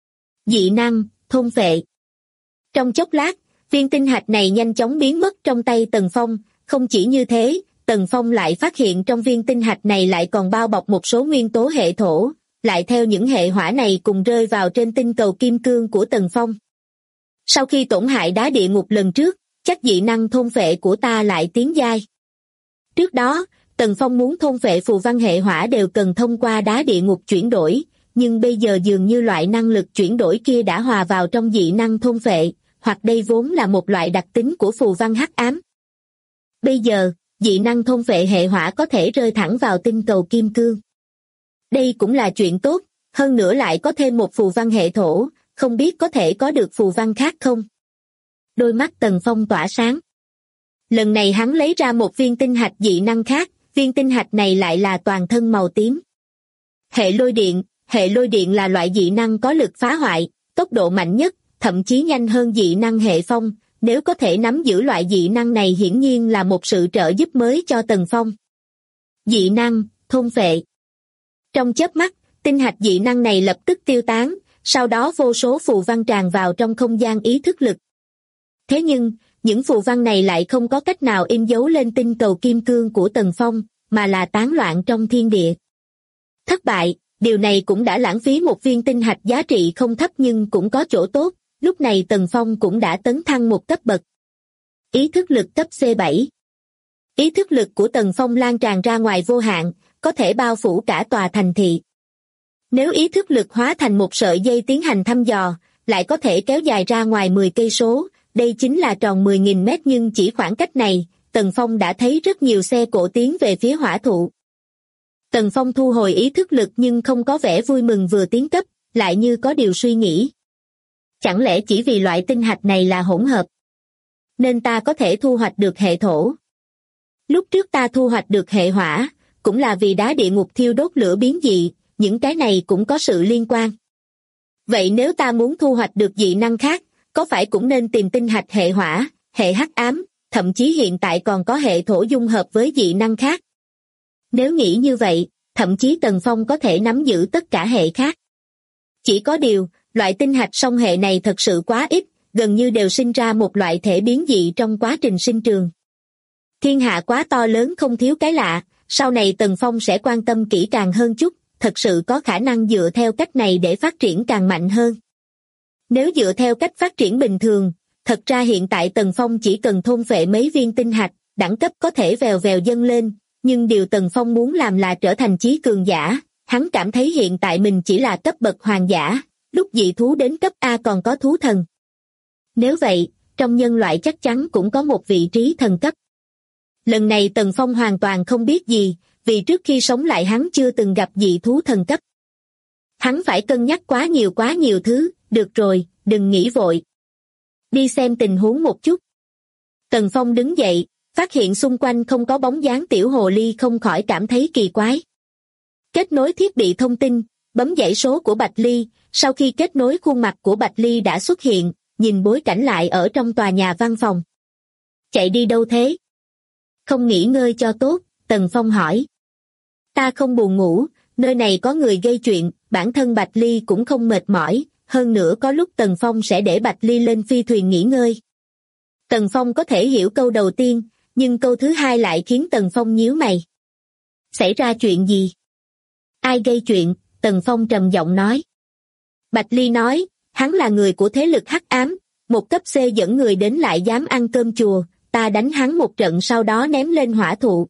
Speaker 2: Dị năng, thôn phệ. Trong chốc lát, viên tinh hạch này nhanh chóng biến mất trong tay Tần Phong, không chỉ như thế, Tần Phong lại phát hiện trong viên tinh hạch này lại còn bao bọc một số nguyên tố hệ thổ, lại theo những hệ hỏa này cùng rơi vào trên tinh cầu kim cương của Tần Phong. Sau khi tổn hại đá địa ngục lần trước, chắc dị năng thôn phệ của ta lại tiến giai. Trước đó, Tần Phong muốn thôn phệ phù văn hệ hỏa đều cần thông qua đá địa ngục chuyển đổi, nhưng bây giờ dường như loại năng lực chuyển đổi kia đã hòa vào trong dị năng thôn phệ, hoặc đây vốn là một loại đặc tính của phù văn hắc ám. Bây giờ, dị năng thôn phệ hệ hỏa có thể rơi thẳng vào tinh cầu kim cương. Đây cũng là chuyện tốt, hơn nữa lại có thêm một phù văn hệ thổ, không biết có thể có được phù văn khác không? Đôi mắt Tần Phong tỏa sáng. Lần này hắn lấy ra một viên tinh hạch dị năng khác, viên tinh hạch này lại là toàn thân màu tím. Hệ lôi điện là loại dị năng có lực phá hoại, tốc độ mạnh nhất, thậm chí nhanh hơn dị năng hệ phong, nếu có thể nắm giữ loại dị năng này hiển nhiên là một sự trợ giúp mới cho Tần Phong. Dị năng, thôn phệ. Trong chớp mắt, tinh hạch dị năng này lập tức tiêu tán, sau đó vô số phù văn tràn vào trong không gian ý thức lực. Thế nhưng, những phù văn này lại không có cách nào in dấu lên tinh cầu kim cương của Tần Phong, mà là tán loạn trong thiên địa. Thất bại, điều này cũng đã lãng phí một viên tinh hạch giá trị không thấp nhưng cũng có chỗ tốt, lúc này Tần Phong cũng đã tấn thăng một cấp bậc. Ý thức lực cấp C7. Ý thức lực của Tần Phong lan tràn ra ngoài vô hạn, có thể bao phủ cả tòa thành thị. Nếu ý thức lực hóa thành một sợi dây tiến hành thăm dò, lại có thể kéo dài ra ngoài 10 cây số, đây chính là tròn 10.000 mét nhưng chỉ khoảng cách này, Tần Phong đã thấy rất nhiều xe cộ tiến về phía hỏa thụ. Tần Phong thu hồi ý thức lực nhưng không có vẻ vui mừng vừa tiến cấp, lại như có điều suy nghĩ. Chẳng lẽ chỉ vì loại tinh hạch này là hỗn hợp, nên ta có thể thu hoạch được hệ thổ? Lúc trước ta thu hoạch được hệ hỏa, cũng là vì đá địa ngục thiêu đốt lửa biến dị, những cái này cũng có sự liên quan. Vậy nếu ta muốn thu hoạch được dị năng khác, có phải cũng nên tìm tinh hạch hệ hỏa, hệ hắc ám, thậm chí hiện tại còn có hệ thổ dung hợp với dị năng khác? Nếu nghĩ như vậy, thậm chí Tần Phong có thể nắm giữ tất cả hệ khác. Chỉ có điều, loại tinh hạch song hệ này thật sự quá ít, gần như đều sinh ra một loại thể biến dị trong quá trình sinh trường. Thiên hạ quá to lớn không thiếu cái lạ, sau này Tần Phong sẽ quan tâm kỹ càng hơn chút, thật sự có khả năng dựa theo cách này để phát triển càng mạnh hơn. Nếu dựa theo cách phát triển bình thường, thật ra hiện tại Tần Phong chỉ cần thôn phệ mấy viên tinh hạch, đẳng cấp có thể vèo vèo dâng lên, nhưng điều Tần Phong muốn làm là trở thành chí cường giả, hắn cảm thấy hiện tại mình chỉ là cấp bậc hoàng giả, lúc dị thú đến cấp A còn có thú thần. Nếu vậy, trong nhân loại chắc chắn cũng có một vị trí thần cấp. Lần này Tần Phong hoàn toàn không biết gì, vì trước khi sống lại hắn chưa từng gặp dị thú thần cấp. Hắn phải cân nhắc quá nhiều thứ, được rồi, đừng nghĩ vội. Đi xem tình huống một chút. Tần Phong đứng dậy, phát hiện xung quanh không có bóng dáng tiểu hồ ly không khỏi cảm thấy kỳ quái. Kết nối thiết bị thông tin, bấm dãy số của Bạch Ly, sau khi kết nối khuôn mặt của Bạch Ly đã xuất hiện, nhìn bối cảnh lại ở trong tòa nhà văn phòng. Chạy đi đâu thế? Không nghỉ ngơi cho tốt, Tần Phong hỏi. Ta không buồn ngủ, nơi này có người gây chuyện, bản thân Bạch Ly cũng không mệt mỏi, hơn nữa có lúc Tần Phong sẽ để Bạch Ly lên phi thuyền nghỉ ngơi. Tần Phong có thể hiểu câu đầu tiên, nhưng câu thứ hai lại khiến Tần Phong nhíu mày. Xảy ra chuyện gì? Ai gây chuyện? Tần Phong trầm giọng nói. Bạch Ly nói, hắn là người của thế lực hắc ám, một cấp C dẫn người đến lại dám ăn cơm chùa, ta đánh hắn một trận sau đó ném lên hỏa thụ.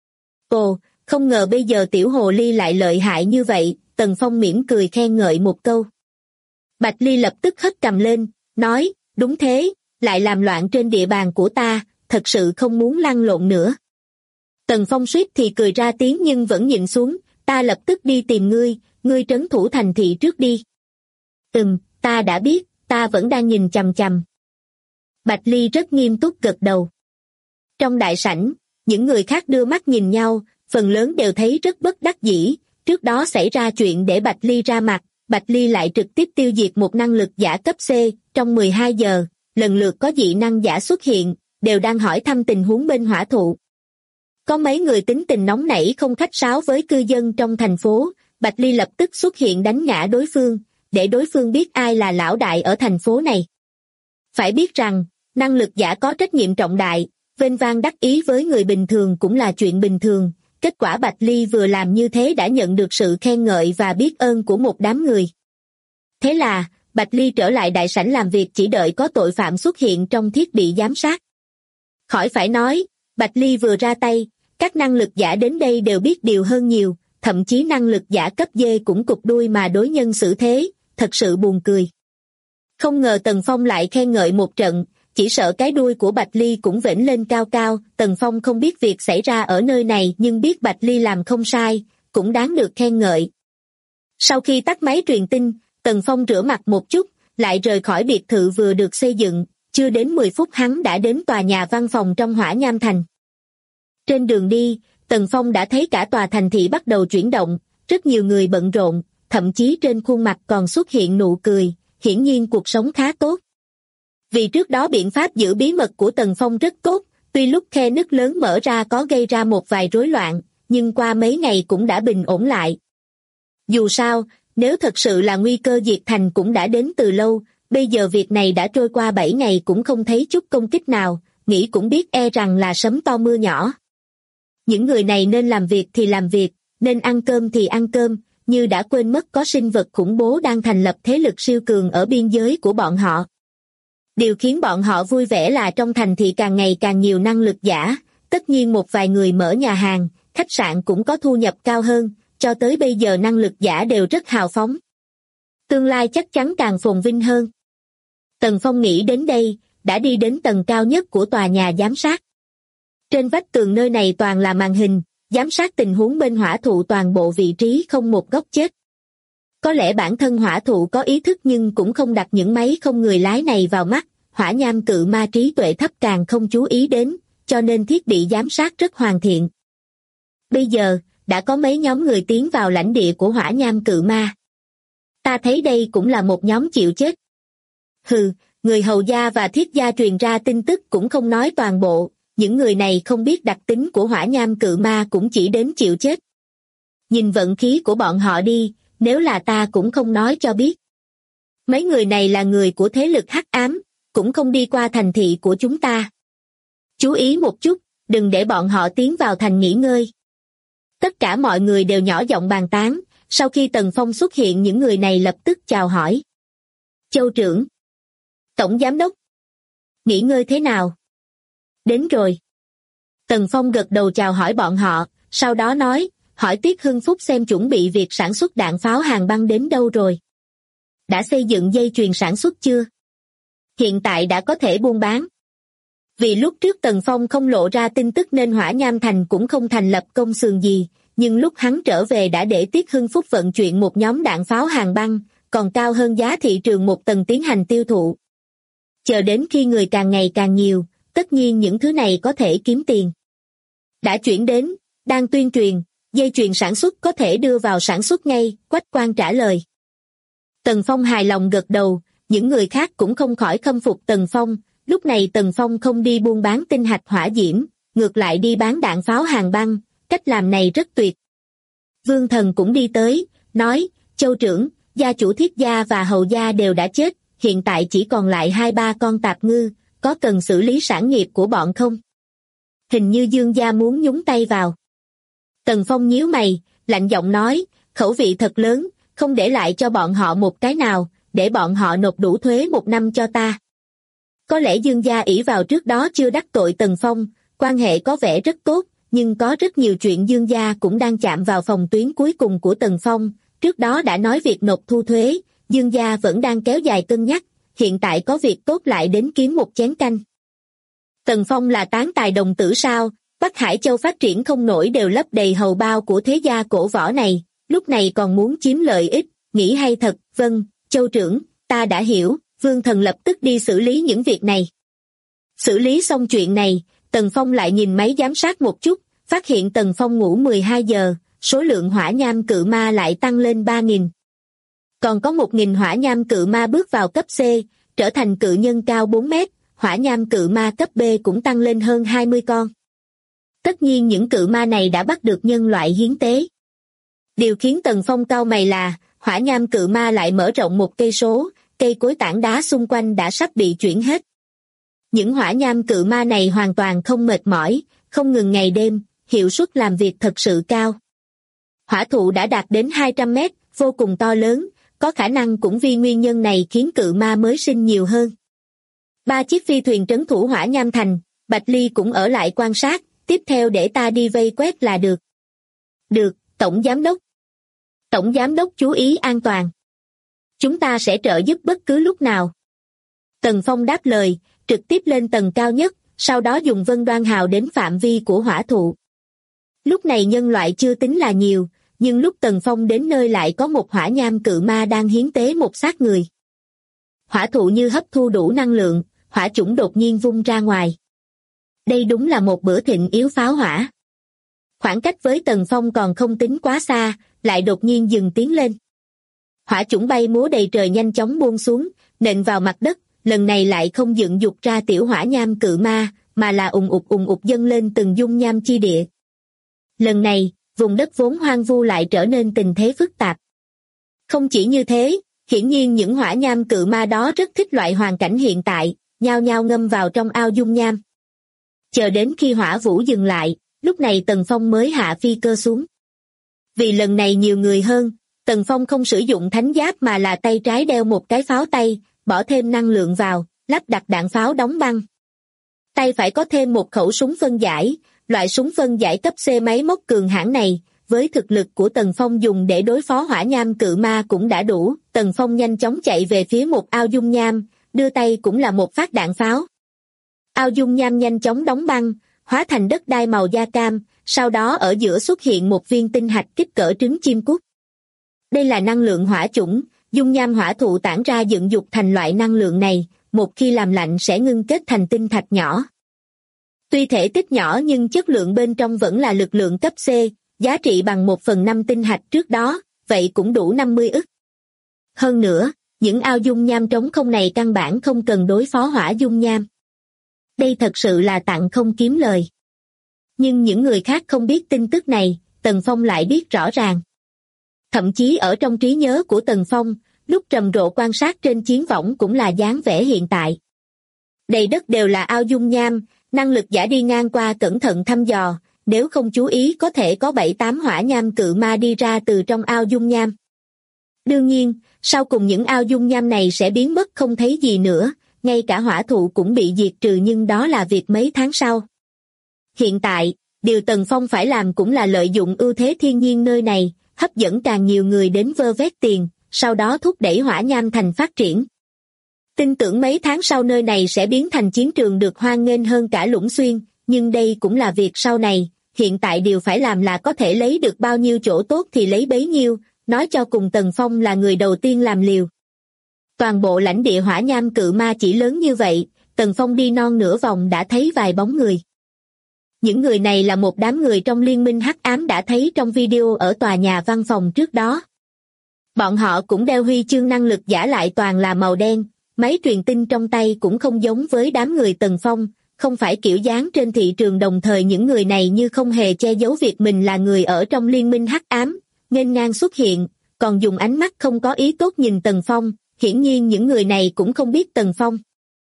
Speaker 2: Ồ, không ngờ bây giờ tiểu hồ ly lại lợi hại như vậy, Tần Phong mỉm cười khen ngợi một câu. Bạch Ly lập tức hất cằm lên, nói, đúng thế, lại làm loạn trên địa bàn của ta, thật sự không muốn lăn lộn nữa. Tần Phong suýt thì cười ra tiếng nhưng vẫn nhịn xuống, ta lập tức đi tìm ngươi trấn thủ thành thị trước đi. Ta đã biết, ta vẫn đang nhìn chằm chằm. Bạch Ly rất nghiêm túc gật đầu. Trong đại sảnh, những người khác đưa mắt nhìn nhau, phần lớn đều thấy rất bất đắc dĩ, trước đó xảy ra chuyện để Bạch Ly ra mặt, Bạch Ly lại trực tiếp tiêu diệt một năng lực giả cấp C, trong 12 giờ, lần lượt có dị năng giả xuất hiện, đều đang hỏi thăm tình huống bên hỏa thụ. Có mấy người tính tình nóng nảy không khách sáo với cư dân trong thành phố, Bạch Ly lập tức xuất hiện đánh ngã đối phương, để đối phương biết ai là lão đại ở thành phố này. Phải biết rằng, năng lực giả có trách nhiệm trọng đại, vênh vang đắc ý với người bình thường cũng là chuyện bình thường, kết quả Bạch Ly vừa làm như thế đã nhận được sự khen ngợi và biết ơn của một đám người. Thế là, Bạch Ly trở lại đại sảnh làm việc chỉ đợi có tội phạm xuất hiện trong thiết bị giám sát. Khỏi phải nói, Bạch Ly vừa ra tay, các năng lực giả đến đây đều biết điều hơn nhiều, thậm chí năng lực giả cấp D cũng cụp đuôi mà đối nhân xử thế, thật sự buồn cười. Không ngờ Tần Phong lại khen ngợi một trận, chỉ sợ cái đuôi của Bạch Ly cũng vểnh lên cao cao, Tần Phong không biết việc xảy ra ở nơi này nhưng biết Bạch Ly làm không sai, cũng đáng được khen ngợi. Sau khi tắt máy truyền tin, Tần Phong rửa mặt một chút, lại rời khỏi biệt thự vừa được xây dựng, chưa đến 10 phút hắn đã đến tòa nhà văn phòng trong Hỏa Nham Thành. Trên đường đi, Tần Phong đã thấy cả tòa thành thị bắt đầu chuyển động, rất nhiều người bận rộn, thậm chí trên khuôn mặt còn xuất hiện nụ cười, hiển nhiên cuộc sống khá tốt. Vì trước đó biện pháp giữ bí mật của Tần Phong rất tốt, tuy lúc khe nứt lớn mở ra có gây ra một vài rối loạn, nhưng qua mấy ngày cũng đã bình ổn lại. Dù sao, nếu thật sự là nguy cơ diệt thành cũng đã đến từ lâu, bây giờ việc này đã trôi qua 7 ngày cũng không thấy chút công kích nào, nghĩ cũng biết e rằng là sấm to mưa nhỏ. Những người này nên làm việc thì làm việc, nên ăn cơm thì ăn cơm, như đã quên mất có sinh vật khủng bố đang thành lập thế lực siêu cường ở biên giới của bọn họ. Điều khiến bọn họ vui vẻ là trong thành thị càng ngày càng nhiều năng lực giả, tất nhiên một vài người mở nhà hàng, khách sạn cũng có thu nhập cao hơn, cho tới bây giờ năng lực giả đều rất hào phóng. Tương lai chắc chắn càng phồn vinh hơn. Tần Phong nghĩ đến đây, đã đi đến tầng cao nhất của tòa nhà giám sát. Trên vách tường nơi này toàn là màn hình, giám sát tình huống bên hỏa thụ toàn bộ vị trí không một góc chết. Có lẽ bản thân hỏa thụ có ý thức nhưng cũng không đặt những máy không người lái này vào mắt, hỏa nham cự ma trí tuệ thấp càng không chú ý đến, cho nên thiết bị giám sát rất hoàn thiện. Bây giờ, đã có mấy nhóm người tiến vào lãnh địa của hỏa nham cự ma. Ta thấy đây cũng là một nhóm chịu chết. Hừ, người hầu gia và thiết gia truyền ra tin tức cũng không nói toàn bộ, những người này không biết đặc tính của hỏa nham cự ma cũng chỉ đến chịu chết. Nhìn vận khí của bọn họ đi, nếu là ta cũng không nói cho biết. Mấy người này là người của thế lực hắc ám, cũng không đi qua thành thị của chúng ta. Chú ý một chút, đừng để bọn họ tiến vào thành nghỉ ngơi. Tất cả mọi người đều nhỏ giọng bàn tán, sau khi Tần Phong xuất hiện những người này lập tức chào hỏi. Châu trưởng, tổng giám đốc, nghỉ ngơi thế nào? Đến rồi. Tần Phong gật đầu chào hỏi bọn họ, sau đó nói, hỏi Tiết Hưng Phúc xem chuẩn bị việc sản xuất đạn pháo hàng băng đến đâu rồi. Đã xây dựng dây chuyền sản xuất chưa? Hiện tại đã có thể buôn bán. Vì lúc trước Tần Phong không lộ ra tin tức nên Hỏa Nham Thành cũng không thành lập công xưởng gì, nhưng lúc hắn trở về đã để Tiết Hưng Phúc vận chuyển một nhóm đạn pháo hàng băng, còn cao hơn giá thị trường một tầng tiến hành tiêu thụ. Chờ đến khi người càng ngày càng nhiều, tất nhiên những thứ này có thể kiếm tiền. Đã chuyển đến, đang tuyên truyền, dây chuyền sản xuất có thể đưa vào sản xuất ngay, Quách Quang trả lời. Tần Phong hài lòng gật đầu, những người khác cũng không khỏi khâm phục Tần Phong, lúc này Tần Phong không đi buôn bán tinh hạch hỏa diễm, ngược lại đi bán đạn pháo hàng băng, cách làm này rất tuyệt. Vương Thần cũng đi tới, nói, Châu trưởng, gia chủ Thiết gia và hầu gia đều đã chết, hiện tại chỉ còn lại 2-3 con tạp ngư, có cần xử lý sản nghiệp của bọn không? Hình như Dương gia muốn nhúng tay vào. Tần Phong nhíu mày, lạnh giọng nói, khẩu vị thật lớn, không để lại cho bọn họ một cái nào, để bọn họ nộp đủ thuế 1 năm cho ta. Có lẽ Dương gia ỷ vào trước đó chưa đắc tội Tần Phong, quan hệ có vẻ rất tốt, nhưng có rất nhiều chuyện Dương gia cũng đang chạm vào phòng tuyến cuối cùng của Tần Phong, trước đó đã nói việc nộp thu thuế, Dương gia vẫn đang kéo dài cân nhắc, hiện tại có việc tốt lại đến kiếm một chén canh. Tần Phong là tán tài đồng tử sao, Bắc Hải Châu phát triển không nổi đều lấp đầy hầu bao của thế gia cổ võ này, lúc này còn muốn chiếm lợi ích, nghĩ hay thật, vâng, Châu trưởng, ta đã hiểu, Vương Thần lập tức đi xử lý những việc này. Xử lý xong chuyện này, Tần Phong lại nhìn máy giám sát một chút, phát hiện Tần Phong ngủ 12 giờ, số lượng hỏa nham cự ma lại tăng lên 3.000. Còn có 1.000 hỏa nham cự ma bước vào cấp C, trở thành cự nhân cao 4 mét, hỏa nham cự ma cấp B cũng tăng lên hơn 20 con. Tất nhiên những cự ma này đã bắt được nhân loại hiến tế. Điều khiến Tần Phong cau mày là, hỏa nham cự ma lại mở rộng 1 cây số, cây cối tảng đá xung quanh đã sắp bị chuyển hết. Những hỏa nham cự ma này hoàn toàn không mệt mỏi, không ngừng ngày đêm, hiệu suất làm việc thật sự cao. Hỏa thụ đã đạt đến 200 mét, vô cùng to lớn, có khả năng cũng vì nguyên nhân này khiến cự ma mới sinh nhiều hơn. 3 chiếc phi thuyền trấn thủ hỏa nham thành, Bạch Ly cũng ở lại quan sát, tiếp theo để ta đi vây quét là được. Được, Tổng Giám đốc. Tổng Giám đốc chú ý an toàn. Chúng ta sẽ trợ giúp bất cứ lúc nào. Tần Phong đáp lời, trực tiếp lên tầng cao nhất, sau đó dùng Vân Đoan Hào đến phạm vi của hỏa thụ. Lúc này nhân loại chưa tính là nhiều, nhưng lúc Tần Phong đến nơi lại có một hỏa nham cự ma đang hiến tế một xác người. Hỏa thụ như hấp thu đủ năng lượng, hỏa chủng đột nhiên vung ra ngoài. Đây đúng là một bữa thịnh yếu pháo hỏa. Khoảng cách với Tần Phong còn không tính quá xa, lại đột nhiên dừng tiến lên. Hỏa chủng bay múa đầy trời nhanh chóng buông xuống, nện vào mặt đất, lần này lại không dựng dục ra tiểu hỏa nham cự ma, mà là ùng ục dâng lên từng dung nham chi địa. Lần này, vùng đất vốn hoang vu lại trở nên tình thế phức tạp. Không chỉ như thế, Hiển nhiên những hỏa nham cự ma đó rất thích loại hoàn cảnh hiện tại, nhao nhao ngâm vào trong ao dung nham. Chờ đến khi hỏa vũ dừng lại, lúc này Tần Phong mới hạ phi cơ xuống. Vì lần này nhiều người hơn, Tần Phong không sử dụng thánh giáp mà là tay trái đeo một cái pháo tay, bỏ thêm năng lượng vào, lắp đặt đạn pháo đóng băng. Tay phải có thêm một khẩu súng phân giải, loại súng phân giải cấp C máy móc cường hãn này, với thực lực của Tần Phong dùng để đối phó hỏa nham cự ma cũng đã đủ. Tần Phong nhanh chóng chạy về phía một ao dung nham, đưa tay cũng là một phát đạn pháo. Ao dung nham nhanh chóng đóng băng, hóa thành đất đai màu da cam, sau đó ở giữa xuất hiện một viên tinh hạch kích cỡ trứng chim cút. Đây là năng lượng hỏa chủng, dung nham hỏa thụ tản ra dựng dục thành loại năng lượng này, một khi làm lạnh sẽ ngưng kết thành tinh thạch nhỏ. Tuy thể tích nhỏ nhưng chất lượng bên trong vẫn là lực lượng cấp C, giá trị bằng 1/5 tinh hạch trước đó, vậy cũng đủ 50 ức. Hơn nữa, những ao dung nham trống không này căn bản không cần đối phó hỏa dung nham. Đây thật sự là tặng không kiếm lời. Nhưng những người khác không biết tin tức này, Tần Phong lại biết rõ ràng. Thậm chí ở trong trí nhớ của Tần Phong, lúc trầm rộ quan sát trên chiến võng cũng là dáng vẻ hiện tại. Đầy đất đều là ao dung nham, năng lực giả đi ngang qua cẩn thận thăm dò, nếu không chú ý có thể có 7-8 hỏa nham cự ma đi ra từ trong ao dung nham. Đương nhiên, sau cùng những ao dung nham này sẽ biến mất không thấy gì nữa, ngay cả hỏa thụ cũng bị diệt trừ, nhưng đó là việc mấy tháng sau. Hiện tại, điều Tần Phong phải làm cũng là lợi dụng ưu thế thiên nhiên nơi này, hấp dẫn càng nhiều người đến vơ vét tiền, sau đó thúc đẩy hỏa nham thành phát triển. Tin tưởng mấy tháng sau nơi này sẽ biến thành chiến trường được hoan nghênh hơn cả Lũng Xuyên, nhưng đây cũng là việc sau này, hiện tại điều phải làm là có thể lấy được bao nhiêu chỗ tốt thì lấy bấy nhiêu, nói cho cùng Tần Phong là người đầu tiên làm liều. Toàn bộ lãnh địa hỏa nham cự ma chỉ lớn như vậy, Tần Phong đi non nửa vòng đã thấy vài bóng người. Những người này là một đám người trong liên minh hắc ám đã thấy trong video ở tòa nhà văn phòng trước đó. Bọn họ cũng đeo huy chương năng lực giả, lại toàn là màu đen, máy truyền tin trong tay cũng không giống với đám người Tần Phong, không phải kiểu dáng trên thị trường. Đồng thời những người này như không hề che giấu việc mình là người ở trong liên minh hắc ám, nghênh ngang xuất hiện, còn dùng ánh mắt không có ý tốt nhìn Tần Phong, hiển nhiên những người này cũng không biết Tần Phong.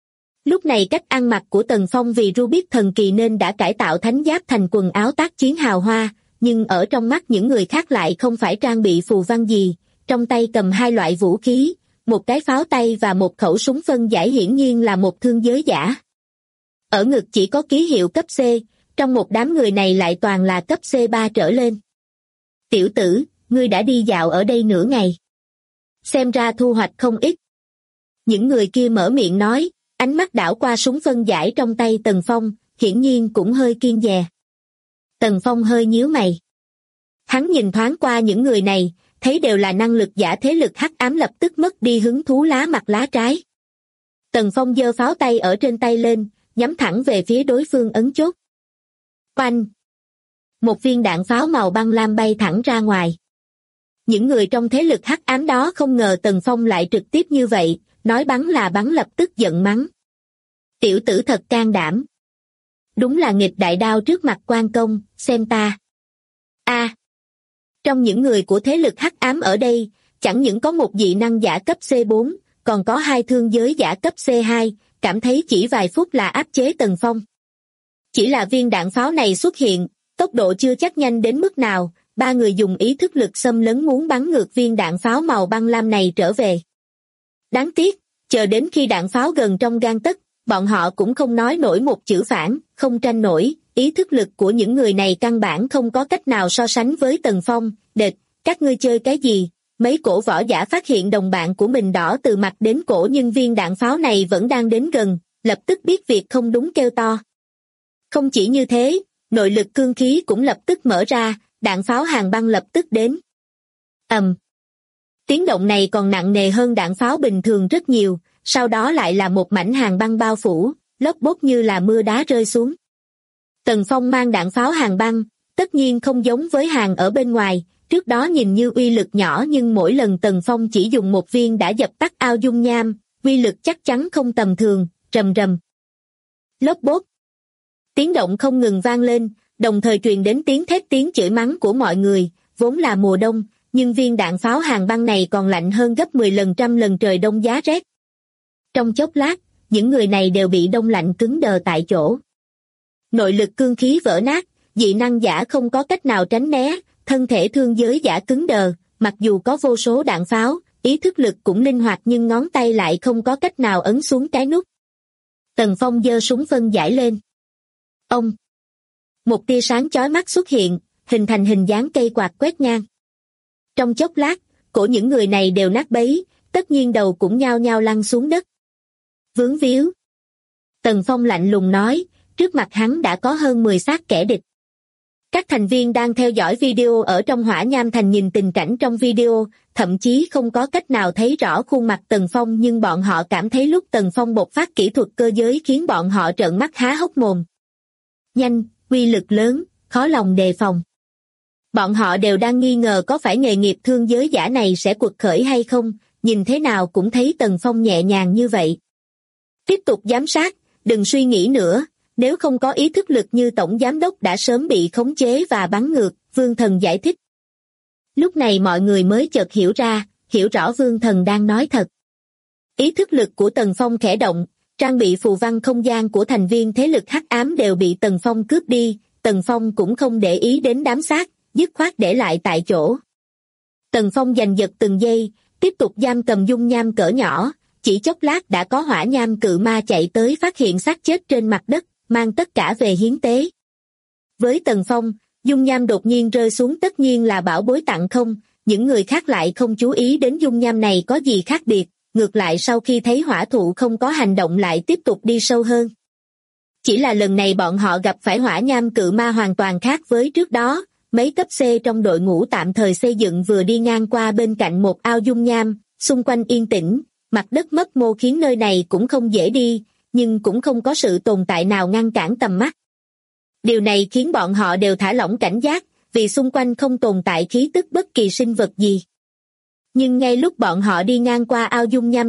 Speaker 2: Lúc này cách ăn mặc của Tần Phong vì Rubik thần kỳ nên đã cải tạo thánh giáp thành quần áo tác chiến hào hoa, nhưng ở trong mắt những người khác lại không phải trang bị phù văn gì, trong tay cầm hai loại vũ khí, một cái pháo tay và một khẩu súng phân giải, hiển nhiên là một thương giới giả. Ở ngực chỉ có ký hiệu cấp C, trong một đám người này lại toàn là cấp C3 trở lên. Tiểu tử, ngươi đã đi dạo ở đây nửa ngày. Xem ra thu hoạch không ít. Những người kia mở miệng nói, ánh mắt đảo qua súng phân giải trong tay Tần Phong, hiển nhiên cũng hơi kiêng dè. Tần Phong hơi nhíu mày. Hắn nhìn thoáng qua những người này, thấy đều là năng lực giả thế lực hắc ám, lập tức mất đi hứng thú, lá mặt lá trái. Tần Phong giơ pháo tay ở trên tay lên, nhắm thẳng về phía đối phương ấn chốt. Oanh! Một viên đạn pháo màu băng lam bay thẳng ra ngoài. Những người trong thế lực hắc ám đó không ngờ Tần Phong lại trực tiếp như vậy, nói bắn là bắn, lập tức giận mắng. Tiểu tử thật can đảm. Đúng là nghịch đại đao trước mặt quan công, xem ta. A. Trong những người của thế lực hắc ám ở đây, chẳng những có một dị năng giả cấp C4, còn có hai thương giới giả cấp C2, cảm thấy chỉ vài phút là áp chế Tần Phong. Chỉ là viên đạn pháo này xuất hiện, tốc độ chưa chắc nhanh đến mức nào, ba người dùng ý thức lực xâm lấn muốn bắn ngược viên đạn pháo màu băng lam này trở về. Đáng tiếc, chờ đến khi đạn pháo gần trong gang tấc, bọn họ cũng không nói nổi một chữ phản, không tranh nổi, ý thức lực của những người này căn bản không có cách nào so sánh với Tần Phong. Đệt, các ngươi chơi cái gì? Mấy cổ võ giả phát hiện đồng bạn của mình đỏ từ mặt đến cổ nhưng viên đạn pháo này vẫn đang đến gần, lập tức biết việc không đúng kêu to. Không chỉ như thế, nội lực cương khí cũng lập tức mở ra, đạn pháo hàng băng lập tức đến. Tiếng động này còn nặng nề hơn đạn pháo bình thường rất nhiều, sau đó lại là một mảnh hàng băng bao phủ, lốp bốp như là mưa đá rơi xuống. Tần Phong mang đạn pháo hàng băng, tất nhiên không giống với hàng ở bên ngoài, trước đó nhìn như uy lực nhỏ nhưng mỗi lần Tần Phong chỉ dùng một viên đã dập tắt ao dung nham, uy lực chắc chắn không tầm thường, rầm rầm. Lốp bốp. Tiếng động không ngừng vang lên, đồng thời truyền đến tiếng thét tiếng chửi mắng của mọi người, vốn là mùa đông, nhưng viên đạn pháo hàng băng này còn lạnh hơn gấp 10 lần trăm lần trời đông giá rét. Trong chốc lát, những người này đều bị đông lạnh cứng đờ tại chỗ. Nội lực cương khí vỡ nát, dị năng giả không có cách nào tránh né, thân thể thương giới giả cứng đờ, mặc dù có vô số đạn pháo, ý thức lực cũng linh hoạt nhưng ngón tay lại không có cách nào ấn xuống cái nút. Tần Phong giơ súng phân giải lên. Ông! Một tia sáng chói mắt xuất hiện, hình thành hình dáng cây quạt quét ngang. Trong chốc lát, cổ những người này đều nát bấy, tất nhiên đầu cũng nhao nhao lăn xuống đất. Vướng víu. Tần Phong lạnh lùng nói, trước mặt hắn đã có hơn 10 xác kẻ địch. Các thành viên đang theo dõi video ở trong Hỏa Nham Thành nhìn tình cảnh trong video, thậm chí không có cách nào thấy rõ khuôn mặt Tần Phong, nhưng bọn họ cảm thấy lúc Tần Phong bộc phát kỹ thuật cơ giới khiến bọn họ trợn mắt há hốc mồm. Nhanh, uy lực lớn, khó lòng đề phòng. Bọn họ đều đang nghi ngờ có phải nghề nghiệp thương giới giả này sẽ quật khởi hay không, nhìn thế nào cũng thấy Tần Phong nhẹ nhàng như vậy. Tiếp tục giám sát, đừng suy nghĩ nữa, nếu không có ý thức lực như tổng giám đốc đã sớm bị khống chế và bắn ngược, Vương Thần giải thích. Lúc này mọi người mới chợt hiểu ra, hiểu rõ Vương Thần đang nói thật. Ý thức lực của Tần Phong khẽ động, trang bị phù văn không gian của thành viên thế lực hắc ám đều bị Tần Phong cướp đi, Tần Phong cũng không để ý đến đám xác, dứt khoát để lại tại chỗ. Tần Phong giành giật từng giây, tiếp tục giam cầm dung nham cỡ nhỏ, chỉ chốc lát đã có hỏa nham cự ma chạy tới phát hiện xác chết trên mặt đất, mang tất cả về hiến tế. Với Tần Phong, dung nham đột nhiên rơi xuống tất nhiên là bảo bối tặng không, những người khác lại không chú ý đến dung nham này có gì khác biệt, ngược lại sau khi thấy hỏa thụ không có hành động lại tiếp tục đi sâu hơn. Chỉ là lần này bọn họ gặp phải hỏa nham cự ma hoàn toàn khác với trước đó, mấy cấp C trong đội ngũ tạm thời xây dựng vừa đi ngang qua bên cạnh một ao dung nham, xung quanh yên tĩnh, mặt đất mấp mô khiến nơi này cũng không dễ đi, nhưng cũng không có sự tồn tại nào ngăn cản tầm mắt. Điều này khiến bọn họ đều thả lỏng cảnh giác, vì xung quanh không tồn tại khí tức bất kỳ sinh vật gì. Nhưng ngay lúc bọn họ đi ngang qua ao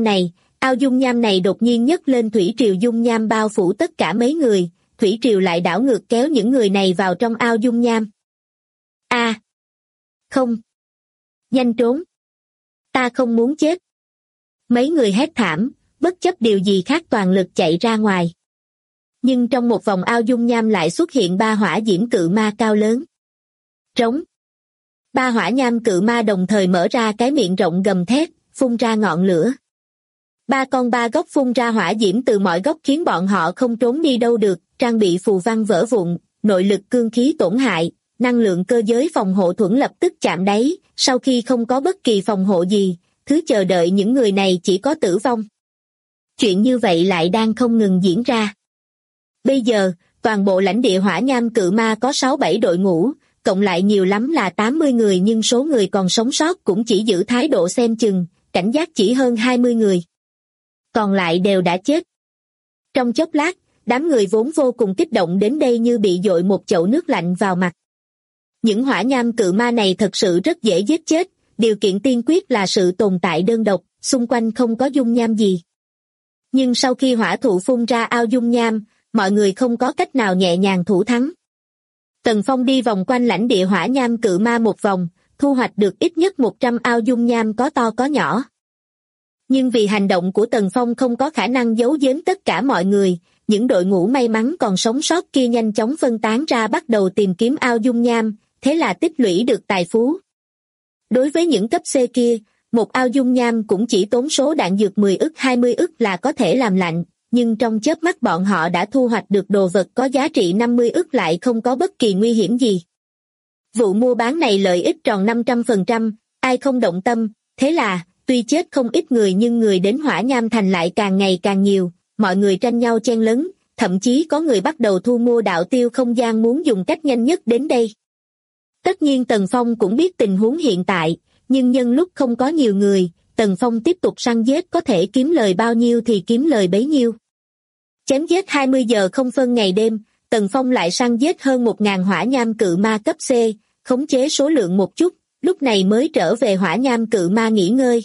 Speaker 2: dung nham này đột nhiên nhấc lên thủy triều dung nham bao phủ tất cả mấy người, thủy triều lại đảo ngược kéo những người này vào trong ao dung nham. Không! Nhanh trốn! Ta không muốn chết! Mấy người hét thảm, bất chấp điều gì khác toàn lực chạy ra ngoài. Nhưng trong một vòng ao dung nham lại xuất hiện 3 hỏa diễm cự ma cao lớn. Trống! 3 hỏa nham cự ma đồng thời mở ra cái miệng rộng gầm thét, phun ra ngọn lửa. 3 con 3 góc phun ra hỏa diễm từ mọi góc khiến bọn họ không trốn đi đâu được, trang bị phù văn vỡ vụn, nội lực cương khí tổn hại, năng lượng cơ giới phòng hộ thuẫn lập tức chạm đáy, sau khi không có bất kỳ phòng hộ gì, thứ chờ đợi những người này chỉ có tử vong. Chuyện như vậy lại đang không ngừng diễn ra. Bây giờ, toàn bộ lãnh địa hỏa nham cự ma có 6-7 đội ngũ, cộng lại nhiều lắm là 80 người nhưng số người còn sống sót cũng chỉ giữ thái độ xem chừng, cảnh giác chỉ hơn 20 người. Còn lại đều đã chết. Trong chốc lát, đám người vốn vô cùng kích động đến đây như bị dội một chậu nước lạnh vào mặt. Những hỏa nham cự ma này thật sự rất dễ giết chết, điều kiện tiên quyết là sự tồn tại đơn độc, xung quanh không có dung nham gì. Nhưng sau khi hỏa thụ phun ra ao dung nham, mọi người không có cách nào nhẹ nhàng thủ thắng. Tần Phong đi vòng quanh lãnh địa hỏa nham cự ma một vòng, thu hoạch được ít nhất 100 ao dung nham có to có nhỏ. Nhưng vì hành động của Tần Phong không có khả năng giấu giếm tất cả mọi người, những đội ngũ may mắn còn sống sót kia nhanh chóng phân tán ra bắt đầu tìm kiếm ao dung nham, thế là tích lũy được tài phú. Đối với những cấp C kia, một ao dung nham cũng chỉ tốn số đạn dược 10 ức 20 ức là có thể làm lạnh, nhưng trong chớp mắt bọn họ đã thu hoạch được đồ vật có giá trị 50 ức lại không có bất kỳ nguy hiểm gì. Vụ mua bán này lợi ích tròn 500%, ai không động tâm, thế là, tuy chết không ít người nhưng người đến Hỏa Nham Thành lại càng ngày càng nhiều, mọi người tranh nhau chen lấn, thậm chí có người bắt đầu thu mua đạo tiêu không gian muốn dùng cách nhanh nhất đến đây. Tất nhiên Tần Phong cũng biết tình huống hiện tại, nhưng nhân lúc không có nhiều người, Tần Phong tiếp tục săn giết có thể kiếm lời bao nhiêu thì kiếm lời bấy nhiêu. Chém giết 20 giờ không phân ngày đêm, Tần Phong lại săn giết hơn 1.000 hỏa nham cự ma cấp C, khống chế số lượng một chút, lúc này mới trở về hỏa nham cự ma nghỉ ngơi.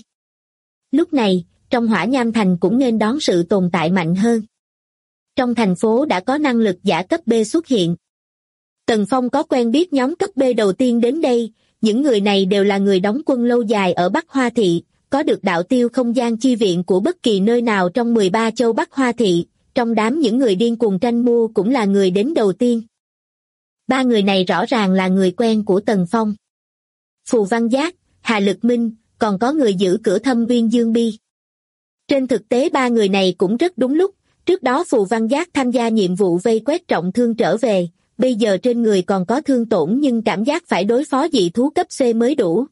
Speaker 2: Lúc này, trong Hỏa Nham Thành cũng nên đón sự tồn tại mạnh hơn. Trong thành phố đã có năng lực giả cấp B xuất hiện. Tần Phong có quen biết nhóm cấp B đầu tiên đến đây, những người này đều là người đóng quân lâu dài ở Bắc Hoa Thị, có được đạo tiêu không gian chi viện của bất kỳ nơi nào trong 13 châu Bắc Hoa Thị, trong đám những người điên cuồng tranh mua cũng là người đến đầu tiên. Ba người này rõ ràng là người quen của Tần Phong. Phù Văn Giác, Hà Lực Minh, còn có người giữ cửa Thâm Uyên Dương Bi. Trên thực tế ba người này cũng rất đúng lúc, trước đó Phù Văn Giác tham gia nhiệm vụ vây quét trọng thương trở về, bây giờ trên người còn có thương tổn nhưng cảm giác phải đối phó dị thú cấp C mới đủ.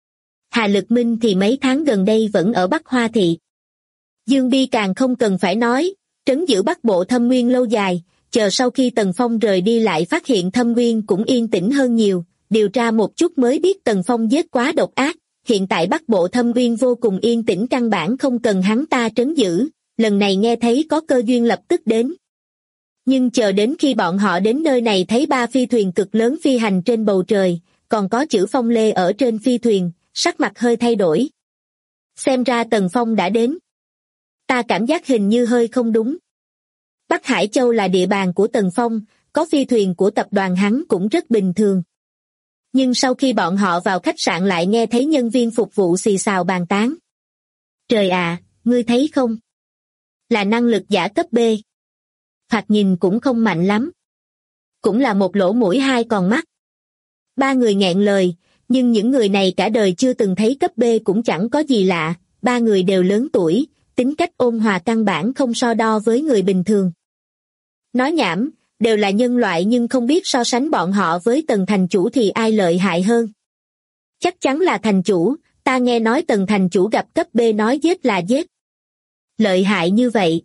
Speaker 2: Hà Lực Minh thì mấy tháng gần đây vẫn ở Bắc Hoa Thị. Dương Bi càng không cần phải nói, trấn giữ Bắc Bộ Thâm Nguyên lâu dài, chờ sau khi Tần Phong rời đi lại phát hiện Thâm Nguyên cũng yên tĩnh hơn nhiều, điều tra một chút mới biết Tần Phong giết quá độc ác, hiện tại Bắc Bộ Thâm Nguyên vô cùng yên tĩnh căn bản không cần hắn ta trấn giữ, lần này nghe thấy có cơ duyên lập tức đến. Nhưng chờ đến khi bọn họ đến nơi này thấy ba phi thuyền cực lớn phi hành trên bầu trời, còn có chữ Phong Lê ở trên phi thuyền, sắc mặt hơi thay đổi. Xem ra Tần Phong đã đến. Ta cảm giác hình như hơi không đúng. Bắc Hải Châu là địa bàn của Tần Phong, có phi thuyền của tập đoàn hắn cũng rất bình thường. Nhưng sau khi bọn họ vào khách sạn lại nghe thấy nhân viên phục vụ xì xào bàn tán. Trời à, ngươi thấy không? Là năng lực giả cấp B. Thoạt nhìn cũng không mạnh lắm. Cũng là một lỗ mũi hai con mắt. Ba người nghẹn lời, nhưng những người này cả đời chưa từng thấy cấp B cũng chẳng có gì lạ, ba người đều lớn tuổi, tính cách ôn hòa căn bản không so đo với người bình thường. Nói nhảm, đều là nhân loại nhưng không biết so sánh bọn họ với Tần thành chủ thì ai lợi hại hơn. Chắc chắn là thành chủ, ta nghe nói Tần thành chủ gặp cấp B nói giết là giết. Lợi hại như vậy.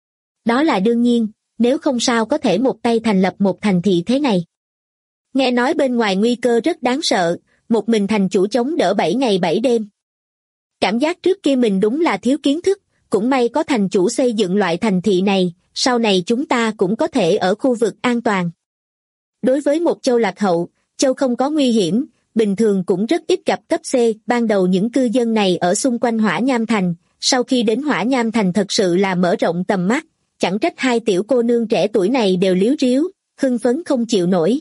Speaker 2: Đó là đương nhiên, nếu không sao có thể một tay thành lập một thành thị thế này. Nghe nói bên ngoài nguy cơ rất đáng sợ, một mình thành chủ chống đỡ 7 ngày 7 đêm. Cảm giác trước kia mình đúng là thiếu kiến thức, cũng may có thành chủ xây dựng loại thành thị này, sau này chúng ta cũng có thể ở khu vực an toàn. Đối với một châu lạc hậu, châu không có nguy hiểm, bình thường cũng rất ít gặp cấp C, ban đầu những cư dân này ở xung quanh Hỏa Nham Thành, sau khi đến Hỏa Nham Thành thật sự là mở rộng tầm mắt, chẳng trách hai tiểu cô nương trẻ tuổi này đều líu ríu, hưng phấn không chịu nổi.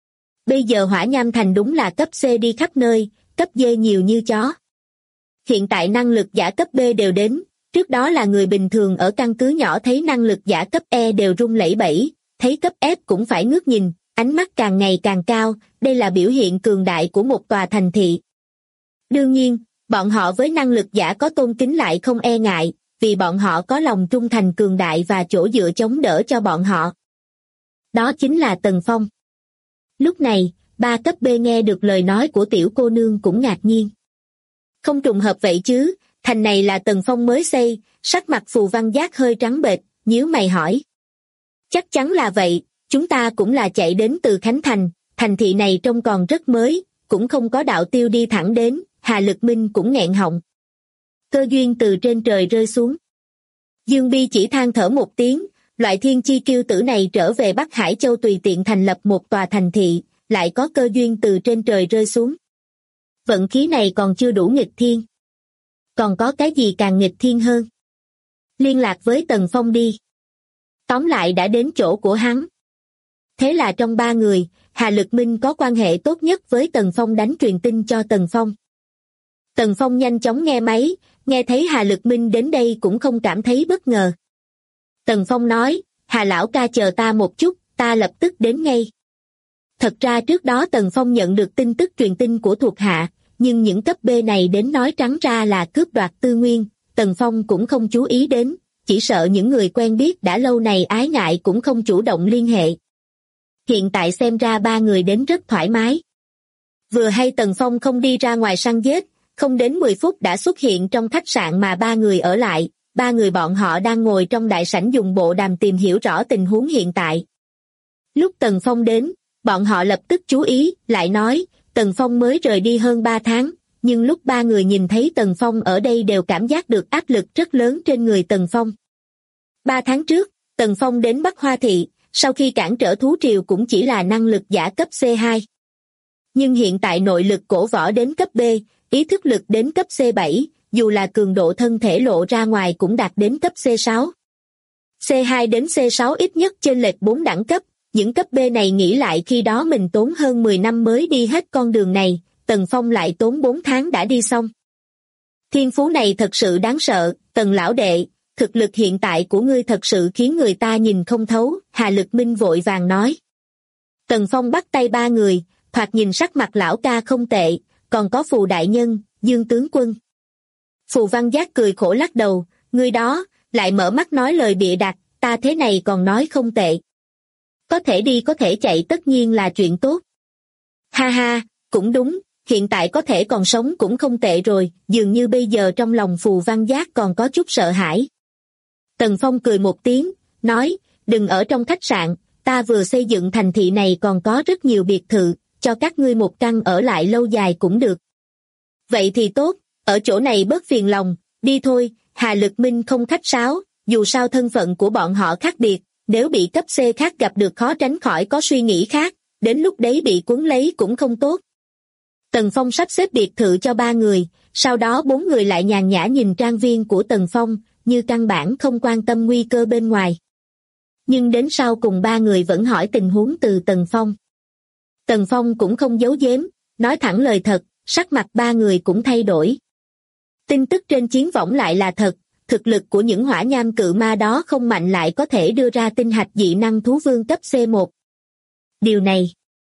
Speaker 2: Bây giờ Hỏa Nham Thành đúng là cấp C đi khắp nơi, cấp D nhiều như chó. Hiện tại năng lực giả cấp B đều đến, trước đó là người bình thường ở căn cứ nhỏ thấy năng lực giả cấp E đều run lẩy bẩy, thấy cấp F cũng phải ngước nhìn, ánh mắt càng ngày càng cao, đây là biểu hiện cường đại của một tòa thành thị. Đương nhiên, bọn họ với năng lực giả có tôn kính lại không e ngại, vì bọn họ có lòng trung thành cường đại và chỗ dựa chống đỡ cho bọn họ. Đó chính là Tần Phong. Lúc này, ba cấp B nghe được lời nói của tiểu cô nương cũng ngạc nhiên. Không trùng hợp vậy chứ, thành này là Tần Phong mới xây, sắc mặt Phù Văn Giác hơi trắng bệch, nhíu mày hỏi. Chắc chắn là vậy, chúng ta cũng là chạy đến từ Khánh Thành, thành thị này trông còn rất mới, cũng không có đạo tiêu đi thẳng đến, Hà Lực Minh cũng nghẹn họng. Cơ duyên từ trên trời rơi xuống. Dương Bi chỉ than thở một tiếng, loại thiên chi kiêu tử này trở về Bắc Hải Châu tùy tiện thành lập một tòa thành thị, lại có cơ duyên từ trên trời rơi xuống. Vận khí này còn chưa đủ nghịch thiên. Còn có cái gì càng nghịch thiên hơn? Liên lạc với Tần Phong đi. Tóm lại đã đến chỗ của hắn. Thế là trong ba người, Hà Lực Minh có quan hệ tốt nhất với Tần Phong đánh truyền tin cho Tần Phong. Tần Phong nhanh chóng nghe máy, nghe thấy Hà Lực Minh đến đây cũng không cảm thấy bất ngờ. Tần Phong nói, Hà lão ca chờ ta một chút, ta lập tức đến ngay. Thật ra trước đó Tần Phong nhận được tin tức truyền tin của thuộc hạ, nhưng những cấp B này đến nói trắng ra là cướp đoạt tư nguyên, Tần Phong cũng không chú ý đến, chỉ sợ những người quen biết đã lâu này ái ngại cũng không chủ động liên hệ. Hiện tại xem ra ba người đến rất thoải mái. Vừa hay Tần Phong không đi ra ngoài săn giết, không đến 10 phút đã xuất hiện trong khách sạn mà ba người ở lại, ba người bọn họ đang ngồi trong đại sảnh dùng bộ đàm tìm hiểu rõ tình huống hiện tại. Lúc Tần Phong đến, bọn họ lập tức chú ý, lại nói, Tần Phong mới rời đi hơn 3 tháng, nhưng lúc ba người nhìn thấy Tần Phong ở đây đều cảm giác được áp lực rất lớn trên người Tần Phong. 3 tháng trước, Tần Phong đến Bắc Hoa Thị, sau khi cản trở thú triều cũng chỉ là năng lực giả cấp C2. Nhưng hiện tại nội lực cổ võ đến cấp B, ý thức lực đến cấp C7, dù là cường độ thân thể lộ ra ngoài cũng đạt đến cấp C6. C2 đến C6 ít nhất chênh lệch 4 đẳng cấp, những cấp B này nghĩ lại khi đó mình tốn hơn 10 năm mới đi hết con đường này, Tần Phong lại tốn 4 tháng đã đi xong. Thiên phú này thật sự đáng sợ, Tần lão đệ, thực lực hiện tại của ngươi thật sự khiến người ta nhìn không thấu, Hà Lực Minh vội vàng nói. Tần Phong bắt tay ba người, thoạt nhìn sắc mặt lão ca không tệ, còn có Phù đại nhân, Dương tướng quân. Phù Văn Giác cười khổ lắc đầu, ngươi đó, lại mở mắt nói lời bịa đặt, ta thế này còn nói không tệ. Có thể đi có thể chạy tất nhiên là chuyện tốt. Ha ha, cũng đúng, hiện tại có thể còn sống cũng không tệ rồi, dường như bây giờ trong lòng Phù Văn Giác còn có chút sợ hãi. Tần Phong cười một tiếng, nói, đừng ở trong khách sạn, ta vừa xây dựng thành thị này còn có rất nhiều biệt thự, cho các ngươi một căn ở lại lâu dài cũng được. Vậy thì tốt, ở chỗ này bớt phiền lòng, đi thôi, Hà Lực Minh không khách sáo, dù sao thân phận của bọn họ khác biệt, nếu bị cấp C khác gặp được khó tránh khỏi có suy nghĩ khác, đến lúc đấy bị cuốn lấy cũng không tốt. Tần Phong sắp xếp biệt thự cho 3 người, sau đó 4 người lại nhàn nhã nhìn trang viên của Tần Phong, như căn bản không quan tâm nguy cơ bên ngoài. Nhưng đến sau cùng 3 người vẫn hỏi tình huống từ Tần Phong. Tần Phong cũng không giấu giếm, nói thẳng lời thật, sắc mặt 3 người cũng thay đổi. Tin tức trên chiến võng lại là thật, thực lực của những hỏa nham cự ma đó không mạnh lại có thể đưa ra tinh hạch dị năng thú vương cấp C1. Điều này,